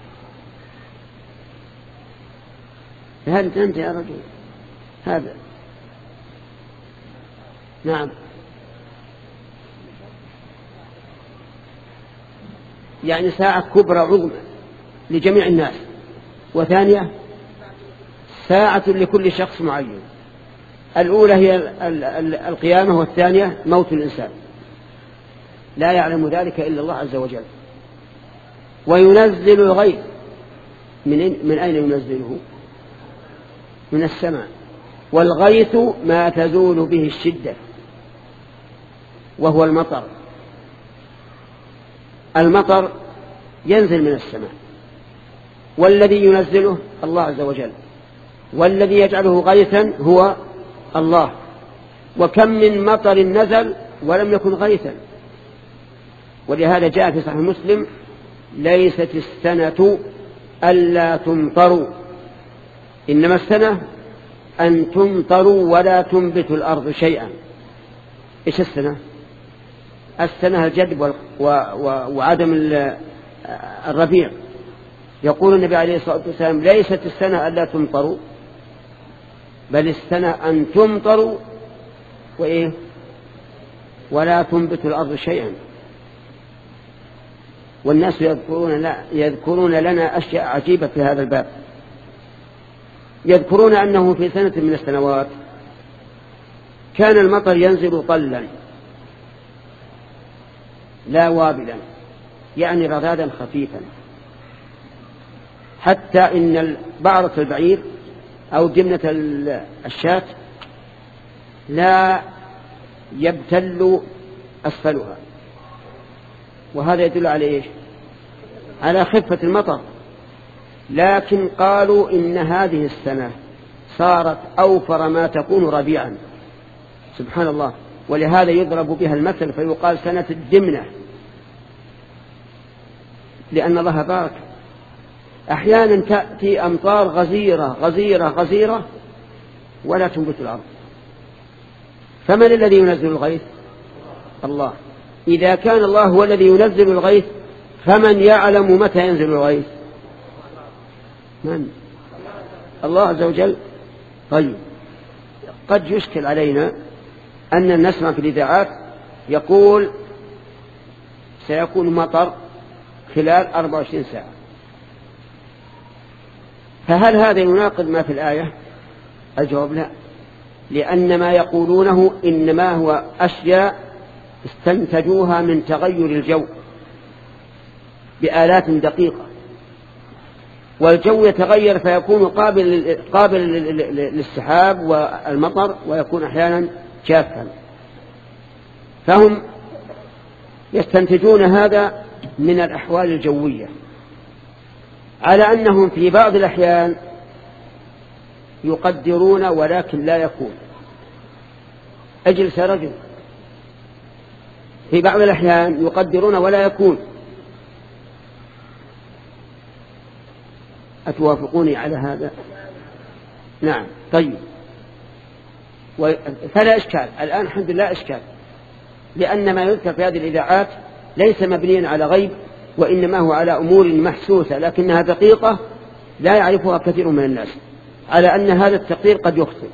هل أنت يا رجل هذا؟ نعم. يعني ساعة كبرى عظمى لجميع الناس. وثانية ساعة لكل شخص معين. الأولى هي القيامة، والثانية موت الإنسان. لا يعلم ذلك إلا الله عز وجل. وينزل الغيث، من, من أين ينزله؟ من السماء. والغيث ما تزول به الشدة، وهو المطر. المطر ينزل من السماء، والذي ينزله الله عز وجل، والذي يجعله غيثا هو الله. وكم من مطر نزل ولم يكن غيثا. ولهذا جاء في صحيح مسلم: ليست السنة ألا تمطروا، إنما السنة أن تمطروا ولا تنبت الأرض شيئا. إيش السنة؟ السنة الجدب وعدم الربيع. يقول النبي عليه الصلاة والسلام: ليست السنة ألا تمطروا، بل السنة أن تمطروا وإيه؟ ولا تنبت الأرض شيئا. والناس يذكرون, لا يذكرون لنا أشياء عجيبة في هذا الباب. يذكرون أنه في سنة من السنوات كان المطر ينزل طلا لا وابلا، يعني رذاذا خفيفا، حتى إن بعرة البعير أو جمنة الشاة لا يبتل أسفلها. وهذا يدل على إيش؟ على خفة المطر. لكن قالوا إن هذه السنة صارت أوفر ما تكون ربيعا. سبحان الله. ولهذا يضرب بها المثل فيقال سنة الدمنة، لأن الله بارك. أحيانا تأتي أمطار غزيرة غزيرة غزيرة ولا تنبت الأرض. فمن الذي ينزل الغيث؟ الله. إذا كان الله هو الذي ينزل الغيث، فمن يعلم متى ينزل الغيث؟ من؟ الله عز وجل. طيب، قد يشكل علينا أن نسمع في الإذاعات يقول سيكون مطر خلال أربع وعشرين ساعة، فهل هذا يناقض ما في الآية؟ الجواب لا، لأن ما يقولونه إنما هو أشياء استنتجوها من تغير الجو بآلات دقيقة، والجو يتغير فيكون قابل قابل للسحاب والمطر، ويكون أحيانا جافا. فهم يستنتجون هذا من الأحوال الجوية، على أنهم في بعض الأحيان يقدرون ولكن لا يكون. أجلس رجل، في بعض الأحيان يقدرون ولا يكون. أتوافقوني على هذا؟ نعم. طيب، فلا إشكال الآن، الحمد لله إشكال، لأن ما يذكر في هذه الإذاعات ليس مبنيا على غيب، وإنما هو على أمور محسوسة لكنها دقيقة لا يعرفها كثير من الناس، على أن هذا التقدير قد يخطئ.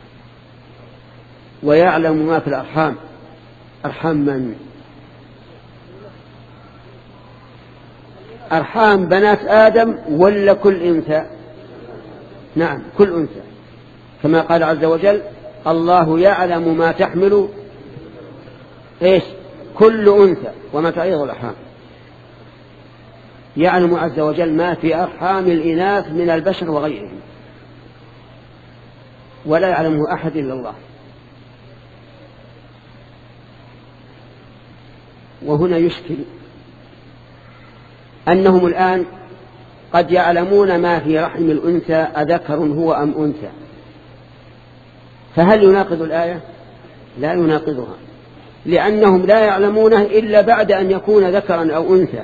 ويعلم ما في الأرحام. أرحام من؟ أرحام بنات آدم ولا كل أنثى؟ نعم، كل أنثى، كما قال عز وجل: الله يعلم ما تحمل إيش؟ كل أنثى وما تعيض الأرحام. يعلم عز وجل ما في أرحام الإناث من البشر وغيرهم، ولا يعلمه أحد إلا الله. وهنا يشكل أنهم الآن قد يعلمون ما في رحم الأنثى أذكر هو أم أنثى، فهل يناقض الآية؟ لا يناقضها، لأنهم لا يعلمونه إلا بعد أن يكون ذكرا أو أنثى.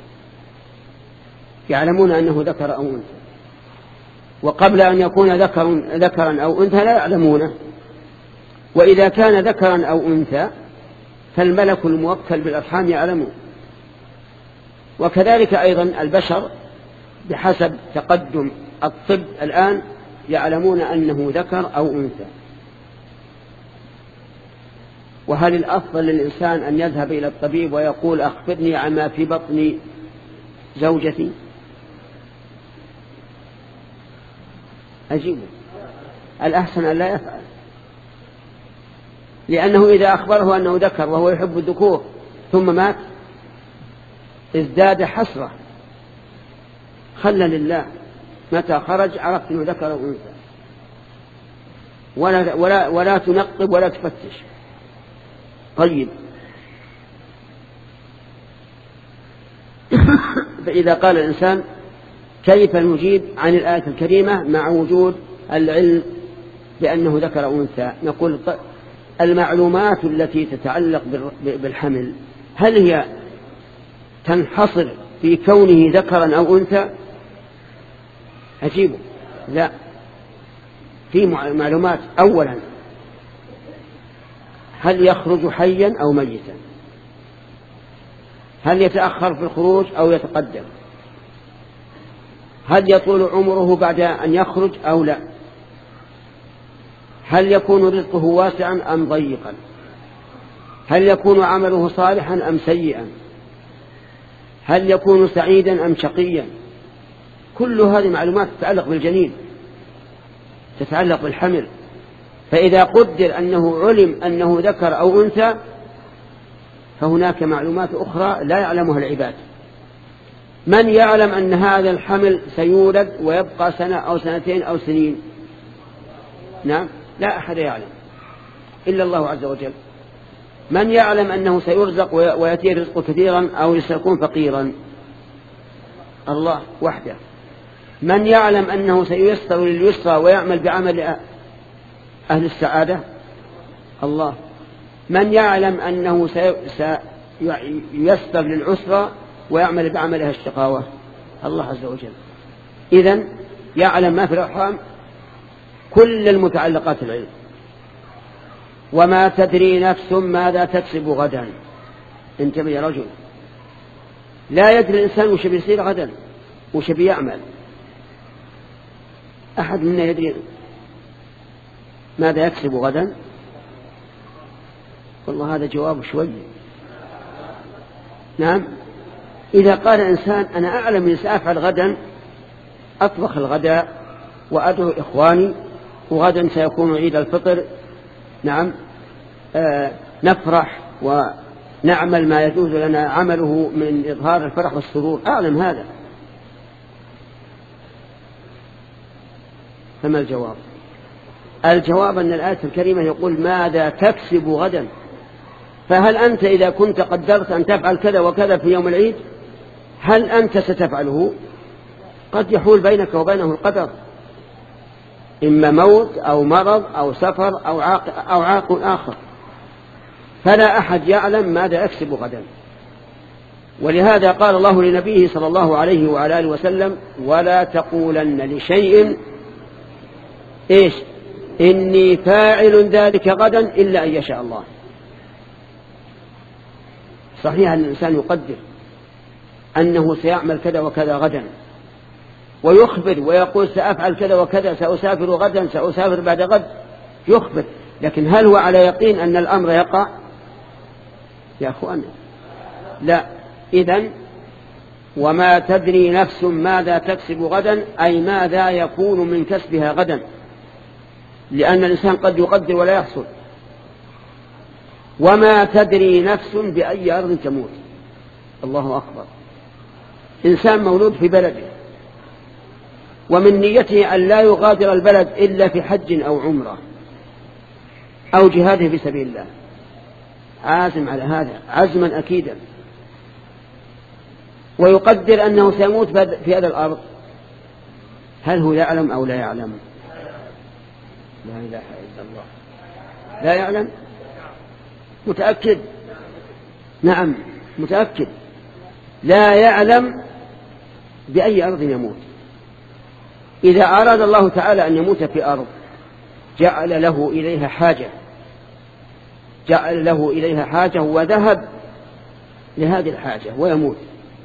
يعلمون أنه ذكر أو أنثى، وقبل أن يكون ذكر ذكرا أو أنثى لا يعلمونه. وإذا كان ذكرا أو أنثى فالملك الموكل بالأرحام يعلمه. وكذلك أيضا البشر بحسب تقدم الطب الآن يعلمون أنه ذكر أو أنثى. وهل الأفضل للإنسان أن يذهب إلى الطبيب ويقول أخبرني عما في بطن زوجتي؟ أجيبه. الأحسن أن لا يفعل، لأنه إذا أخبره أنه ذكر وهو يحب الذكور ثم مات ازداد حسرة. خلى لله، متى خرج عرفت أنه ذكر أو أنثى، ولا, ولا, ولا تنقب ولا تفتش. طيب فإذا قال الإنسان كيف نجيب عن الآية الكريمة مع وجود العلم بأنه ذكر أو أنثى؟ نقول المعلومات التي تتعلق بالحمل هل هي تنحصر في كونه ذكرا أو أنثى؟ أجيبه لا. في معلومات أولا هل يخرج حيا أو ميتا، هل يتأخر في الخروج أو يتقدم، هل يطول عمره بعد أن يخرج أو لا، هل يكون رزقه واسعا أم ضيقا، هل يكون عمله صالحا أم سيئا، هل يكون سعيدا أم شقيا. كل هذه معلومات تتعلق بالجنين، تتعلق بالحمل. فإذا قدر أنه علم أنه ذكر أو أنثى فهناك معلومات أخرى لا يعلمها العباد. من يعلم أن هذا الحمل سيولد ويبقى سنة أو سنتين أو سنين؟ نعم، لا أحد يعلم إلا الله عز وجل. من يعلم أنه سيرزق ويأتي رزقه كثيرا أو سيكون فقيرا؟ الله وحده. من يعلم أنه سييسر لليسرى ويعمل بعمل أهل السعادة؟ الله. من يعلم أنه سييسر للعسرى ويعمل بعملها الشقاوة؟ الله عز وجل. إذن يعلم ما في الأرحام، كل المتعلقات العلم. وما تدري نفس ماذا تكسب غدا. انتبه يا رجل، لا يدري الإنسان وش بيصير غدا وش بيعمل. أحد منا يدري ماذا يكسب غدا؟ والله هذا جواب شوي. نعم، إذا قال إنسان أنا أعلم أني سأفعل غدا، أطبخ الغداء وأدعو إخواني وغدا سيكون عيد الفطر، نعم آه نفرح ونعمل ما يجوز لنا عمله من إظهار الفرح والسرور، أعلم هذا. فما الجواب؟ الجواب أن الآية الكريمة يقول ماذا تكسب غدا. فهل أنت إذا كنت قدرت أن تفعل كذا وكذا في يوم العيد، هل أنت ستفعله؟ قد يحول بينك وبينه القدر، إما موت أو مرض أو سفر أو عاق, أو عاق آخر. فلا أحد يعلم ماذا يكسب غدا. ولهذا قال الله لنبيه صلى الله عليه وعلى آله وسلم ولا تقولن لشيء إيش إني فاعل ذلك غدا إلا أن يشاء الله. صحيح أن الإنسان يقدر أنه سيعمل كذا وكذا غدا ويخبر ويقول سأفعل كذا وكذا، سأسافر غدا، سأسافر بعد غد، يخبر، لكن هل هو على يقين أن الأمر يقع؟ يا أخوان لا. إذن وما تدري نفس ماذا تكسب غدا، أي ماذا يكون من كسبها غدا، لأن الإنسان قد يقدر ولا يحصل. وما تدري نفس بأي أرض تموت. الله أكبر. إنسان مولود في بلده ومن نيته أن لا يغادر البلد إلا في حج أو عمرة أو جهاده في سبيل الله، عازم على هذا عزما أكيدا، ويقدر أنه سيموت في هذا الأرض، هل هو يعلم أو لا يعلم؟ لا إله إلا الله. لا يعلم. متأكد؟ نعم متأكد. لا يعلم بأي أرض يموت. إذا أراد الله تعالى أن يموت في أرض جعل له إليها حاجة، جعل له إليها حاجة وذهب لهذه الحاجة ويموت.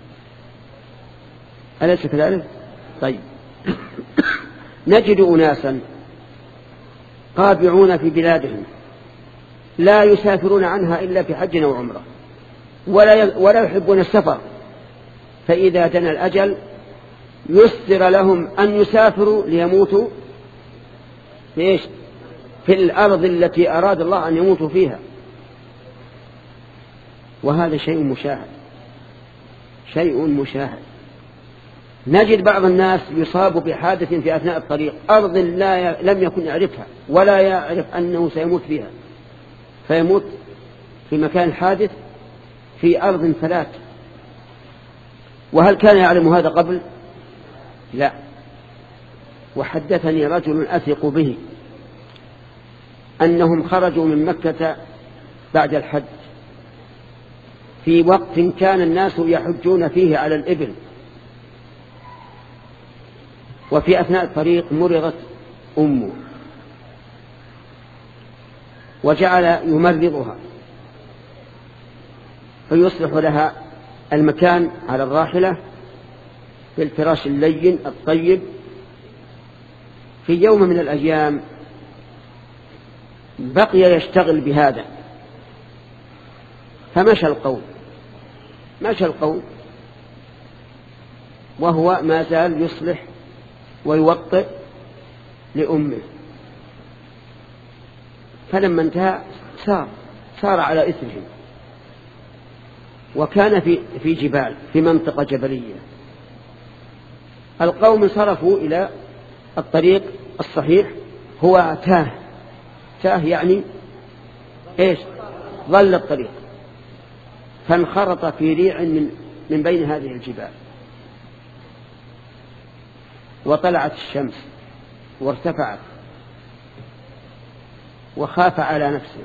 أليس كذلك؟ طيب نجد أناسا قابعون في بلادهم لا يسافرون عنها إلا في حج أو عمرة، ولا ولا يحبون السفر، فإذا دنا الأجل يسر لهم أن يسافروا ليموتوا في إيش؟ في الأرض التي أراد الله أن يموتوا فيها. وهذا شيء مشاهد، شيء مشاهد. نجد بعض الناس يصاب بحادث في أثناء الطريق، أرض لا ي... لم يكن يعرفها ولا يعرف أنه سيموت فيها، فيموت في مكان الحادث في أرض فلات. وهل كان يعلم هذا قبل؟ لا. وحدثني رجل أثق به أنهم خرجوا من مكة بعد الحج في وقت كان الناس يحجون فيه على الإبل، وفي أثناء الطريق مرضت أمه وجعل يمرضها فيصلح لها المكان على الراحلة في الفراش اللين الطيب. في يوم من الأيام بقي يشتغل بهذا، فمشى القوم مشى القوم وهو ما زال يصلح ويوطئ لأمه. فلما انتهى سار سار على إثرهم، وكان في في جبال في منطقة جبلية. القوم صرفوا إلى الطريق الصحيح، هو تاه تاه يعني إيش؟ ضل الطريق، فانخرط في ريع من من بين هذه الجبال، وطلعت الشمس وارتفعت، وخاف على نفسه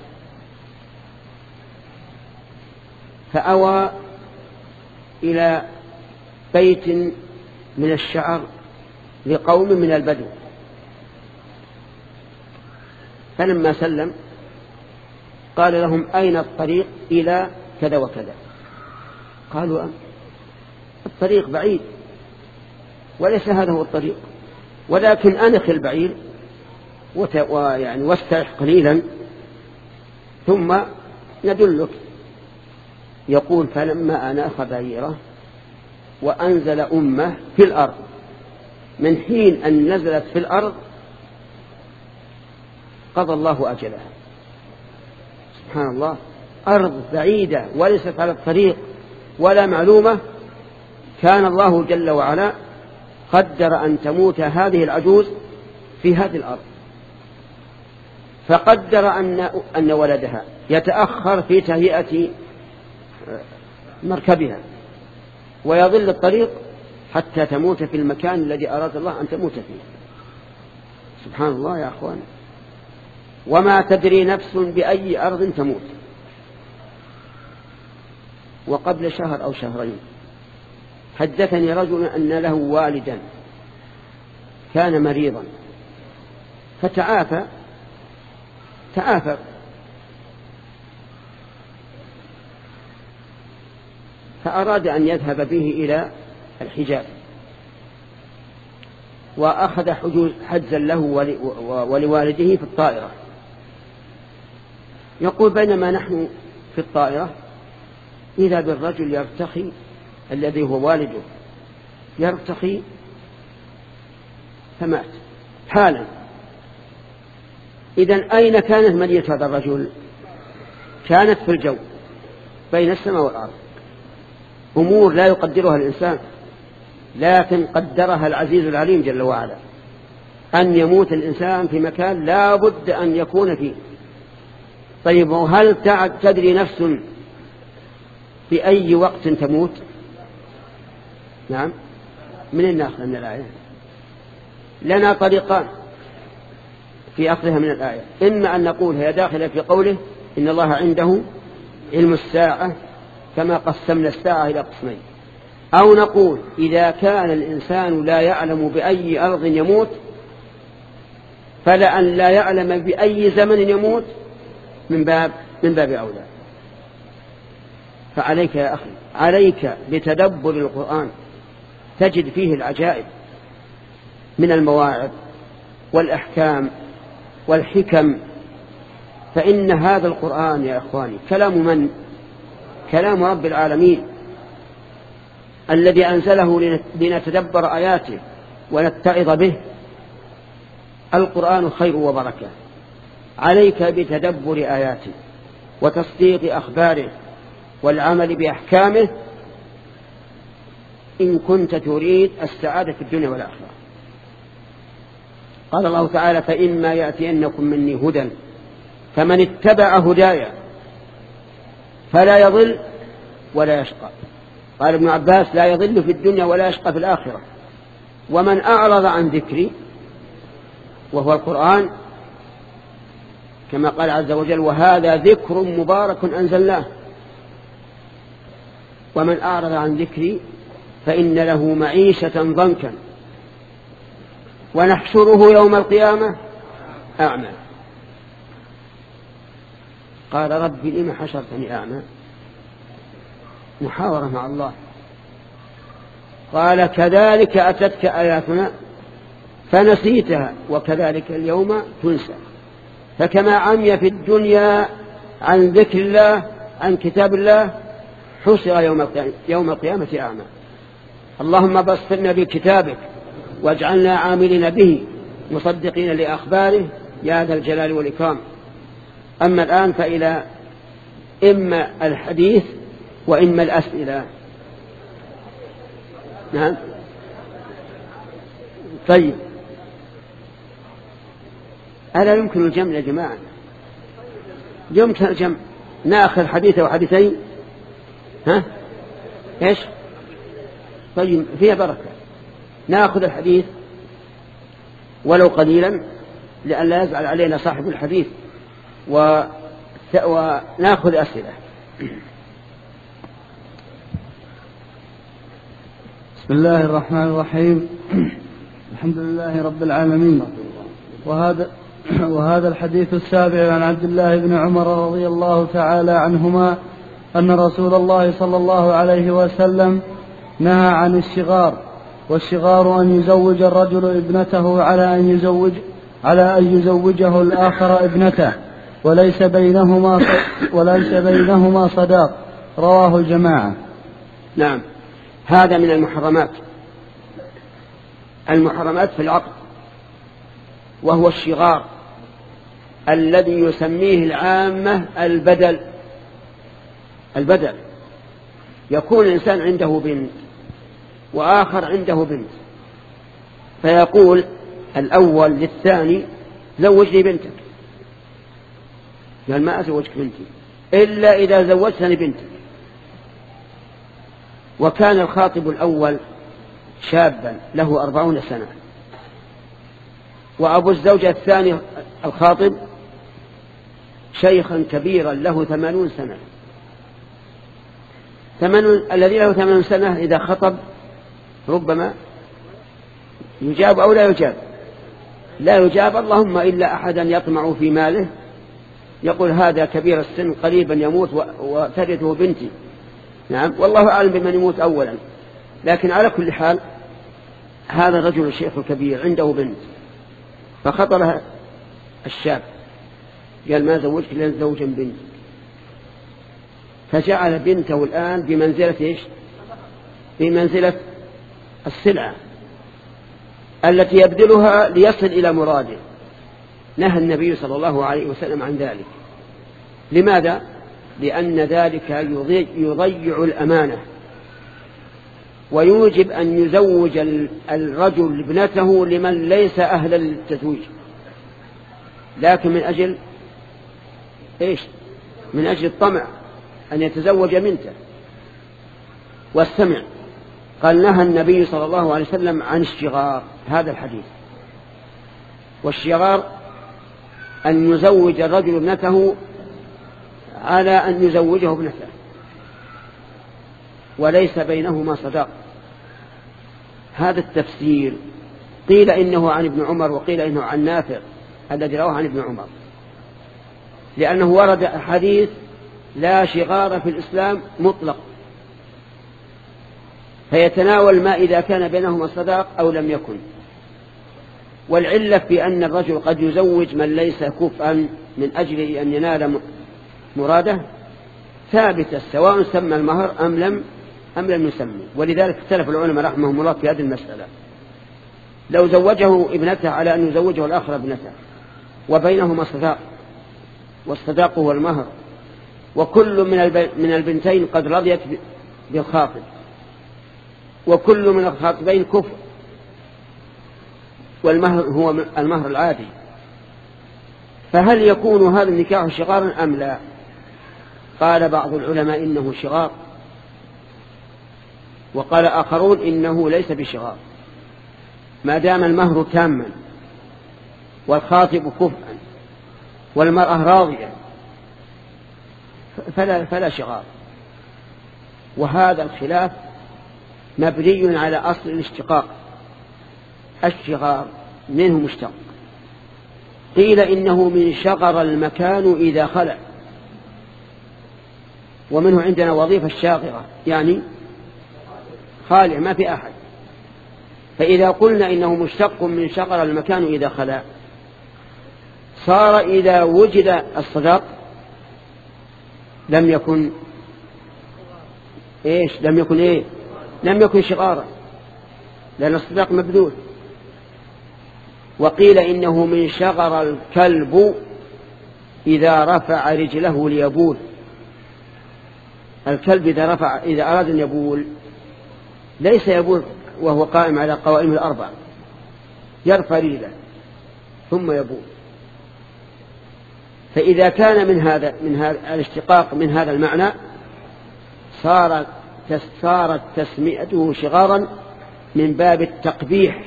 فأوى إلى بيت من الشعر لقوم من البدو. فلما سلم قال لهم: أين الطريق إلى كذا وكذا؟ قالوا: الطريق بعيد وليس هذا هو الطريق، ولكن أنخ البعير ويعني واسترح قليلا ثم ندلك. يقول: فلما أناخ بعيره وأنزل أمه في الأرض، من حين أن نزلت في الأرض قضى الله أجلها. سبحان الله، أرض بعيدة وليست على الطريق ولا معلومة، كان الله جل وعلا قدر أن تموت هذه العجوز في هذه الأرض، فقدر أن أن ولدها يتأخر في تهيئة مركبها ويضل الطريق حتى تموت في المكان الذي أراد الله أن تموت فيه. سبحان الله يا أخوان. وما تدري نفس بأي أرض تموت. وقبل شهر أو شهرين حدثني رجل أن له والدا كان مريضا فتعافى تعافى فأراد أن يذهب به إلى الحجاز، وأخذ حجزا له ولوالده في الطائرة. يقول: بينما نحن في الطائرة إذا بالرجل يرتخي، الذي هو والده، يرتخي فمات حالا. إذن أين كانت منية هذا الرجل؟ كانت في الجو بين السماء والأرض، أمور لا يقدرها الإنسان، لكن قدرها العزيز العليم جل وعلا، أن يموت الإنسان في مكان لا بد أن يكون فيه. طيب، وهل تدري نفس في أي وقت تموت؟ نعم. من الناخذ من الآية؟ لنا طريقان في أخذها من الآية: إما أن نقول هي داخلة في قوله إن الله عنده علم الساعة كما قسمنا الساعة إلى قسمين، أو نقول إذا كان الإنسان لا يعلم بأي أرض يموت فلأن لا يعلم بأي زمن يموت من باب من باب أولى. فعليك يا أخي، عليك بتدبر القرآن، تجد فيه العجائب من المواعظ والأحكام والحكم. فإن هذا القرآن يا أخواني كلام من؟ كلام رب العالمين الذي أنزله لنتدبر آياته ونتعظ به. القرآن خير وبركة، عليك بتدبر آياته وتصديق أخباره والعمل بأحكامه إن كنت تريد السعادة في الدنيا والآخرة. قال الله تعالى: فإما يأتينكم مني هدى فمن اتبع هدايا فلا يضل ولا يشقى. قال ابن عباس: لا يضل في الدنيا ولا يشقى في الآخرة. ومن أعرض عن ذكري وهو القرآن كما قال عز وجل: وهذا ذكر مبارك أنزلناه. ومن أعرض عن ذكري فإن له معيشة ضنكا ونحشره يوم القيامة أعمى. قال: ربي لم حشرتني أعمى؟ محاورة مع الله. قال: كذلك أتتك آياتنا فنسيتها وكذلك اليوم تنسى. فكما عمي في الدنيا عن ذكر الله عن كتاب الله حشر يوم القيامة أعمى. اللهم بصرنا بكتابك واجعلنا عاملين به مصدقين لأخباره يا ذا الجلال والإكرام. أما الآن فإلى إما الحديث وإما الأسئلة. نعم. طيب، ألا يمكن الجمع يا جماعة؟ يمكن الجمع. نأخذ حديث وحديثين. ها إيش؟ طيب، فيها بركة. نأخذ الحديث ولو قليلا لأن لا يزعل علينا صاحب الحديث، و... ونأخذ أسئلة. بسم الله الرحمن الرحيم. الحمد لله رب العالمين. وهذا وهذا الحديث السابع عن عبد الله بن عمر رضي الله تعالى عنهما أن رسول الله صلى الله عليه وسلم نهى عن الشغار. والشغار أن يزوج الرجل ابنته على أن يزوج على أن يزوجه الآخر ابنته وليس بينهما وليس بينهما صداق. رواه الجماعة. نعم. هذا من المحرمات المحرمات في العقد، وهو الشغار الذي يسميه العامة البدل. البدل يكون الإنسان عنده بنت وآخر عنده بنت، فيقول الأول للثاني: زوجني بنتك. قال: ما أزوجك بنتي إلا إذا زوجتني بنتك. وكان الخاطب الأول شابا له أربعون سنة، وأبو الزوجة الثاني الخاطب شيخا كبيرا له ثمانون سنة. ثمانون الذي له ثمانون سنة إذا خطب ربما يجاب أو لا يجاب. لا يجاب اللهم إلا أحدا يطمع في ماله يقول هذا كبير السن قريبا يموت وترثه بنتي. نعم، والله أعلم بمن يموت أولا. لكن على كل حال هذا الرجل الشيخ الكبير عنده بنت، فخطرها الشاب قال: ما زوجك لن زوجا بنتي. فجعل بنته الآن بمنزلة إيش؟ بمنزلة السلعة التي يبذلها ليصل إلى مراده. نهى النبي صلى الله عليه وسلم عن ذلك. لماذا؟ لأن ذلك يضيع الأمانة، ويوجب أن يزوج الرجل ابنته لمن ليس أهلا للتزويج، لكن من أجل إيش؟ من أجل الطمع أن يتزوج بنته. واستمع، قال: نهى النبي صلى الله عليه وسلم عن الشغار. هذا الحديث. والشغار أن يزوج الرجل ابنته على أن يزوجه ابنته وليس بينهما صداق. هذا التفسير قيل إنه عن ابن عمر وقيل إنه عن نافع الذي رواه عن ابن عمر، لأنه ورد حديث: لا شغار في الإسلام مطلق، فيتناول ما إذا كان بينهما صداق أو لم يكن. والعلة في أن الرجل قد يزوج من ليس كفءا من أجل أن ينال مراده ثابتة، سواء سمى المهر أم لم أم لم يسمي. ولذلك اختلف العلماء رحمهم الله في هذه المسألة. لو زوجه ابنته على أن يزوجه الآخر ابنته وبينهما صداق، والصداق هو المهر، وكل من البنتين قد رضيت بالخاطب، وكل من الخاطبين كفر، والمهر هو المهر العادي، فهل يكون هذا النكاح شغارا أم لا؟ قال بعض العلماء إنه شغار، وقال آخرون إنه ليس بشغار، ما دام المهر تاما والخاطب كفءا والمرأة راضية فلا, فلا شغار. وهذا الخلاف مبني على أصل الاشتقاق، الشغار منه مشتق، قيل إنه من شغر المكان إذا خلع، ومنه عندنا وظيفة الشاغرة يعني خالع ما في أحد، فإذا قلنا إنه مشتق من شغر المكان إذا خلع صار إذا وجد الصداق لم يكن إيش لم يكن إيه لم يكن شغارا، لأن الصداق مبذول. وقيل إنه من شغر الكلب إذا رفع رجله ليبول، الكلب إذا رفع إذا أراد أن يبول ليس يبول وهو قائم على قوائمه الأربع، يرفع رجله ثم يبول. فإذا كان من هذا من هذا الاشتقاق من هذا المعنى صارت صارت تسميته شغارا من باب التقبيح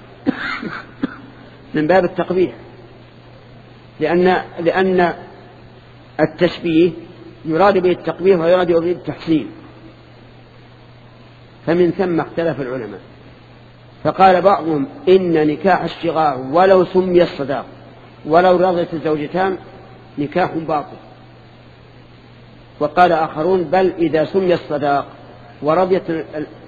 من باب التقبيح لأن لأن التشبيه يراد به التقبيح ويراد به التحسين، فمن ثم اختلف العلماء، فقال بعضهم إن نكاح الشغار ولو سمي الصداق ولو رضيت الزوجتان نكاح باطل، وقال آخرون بل إذا سمي الصداق ورضيت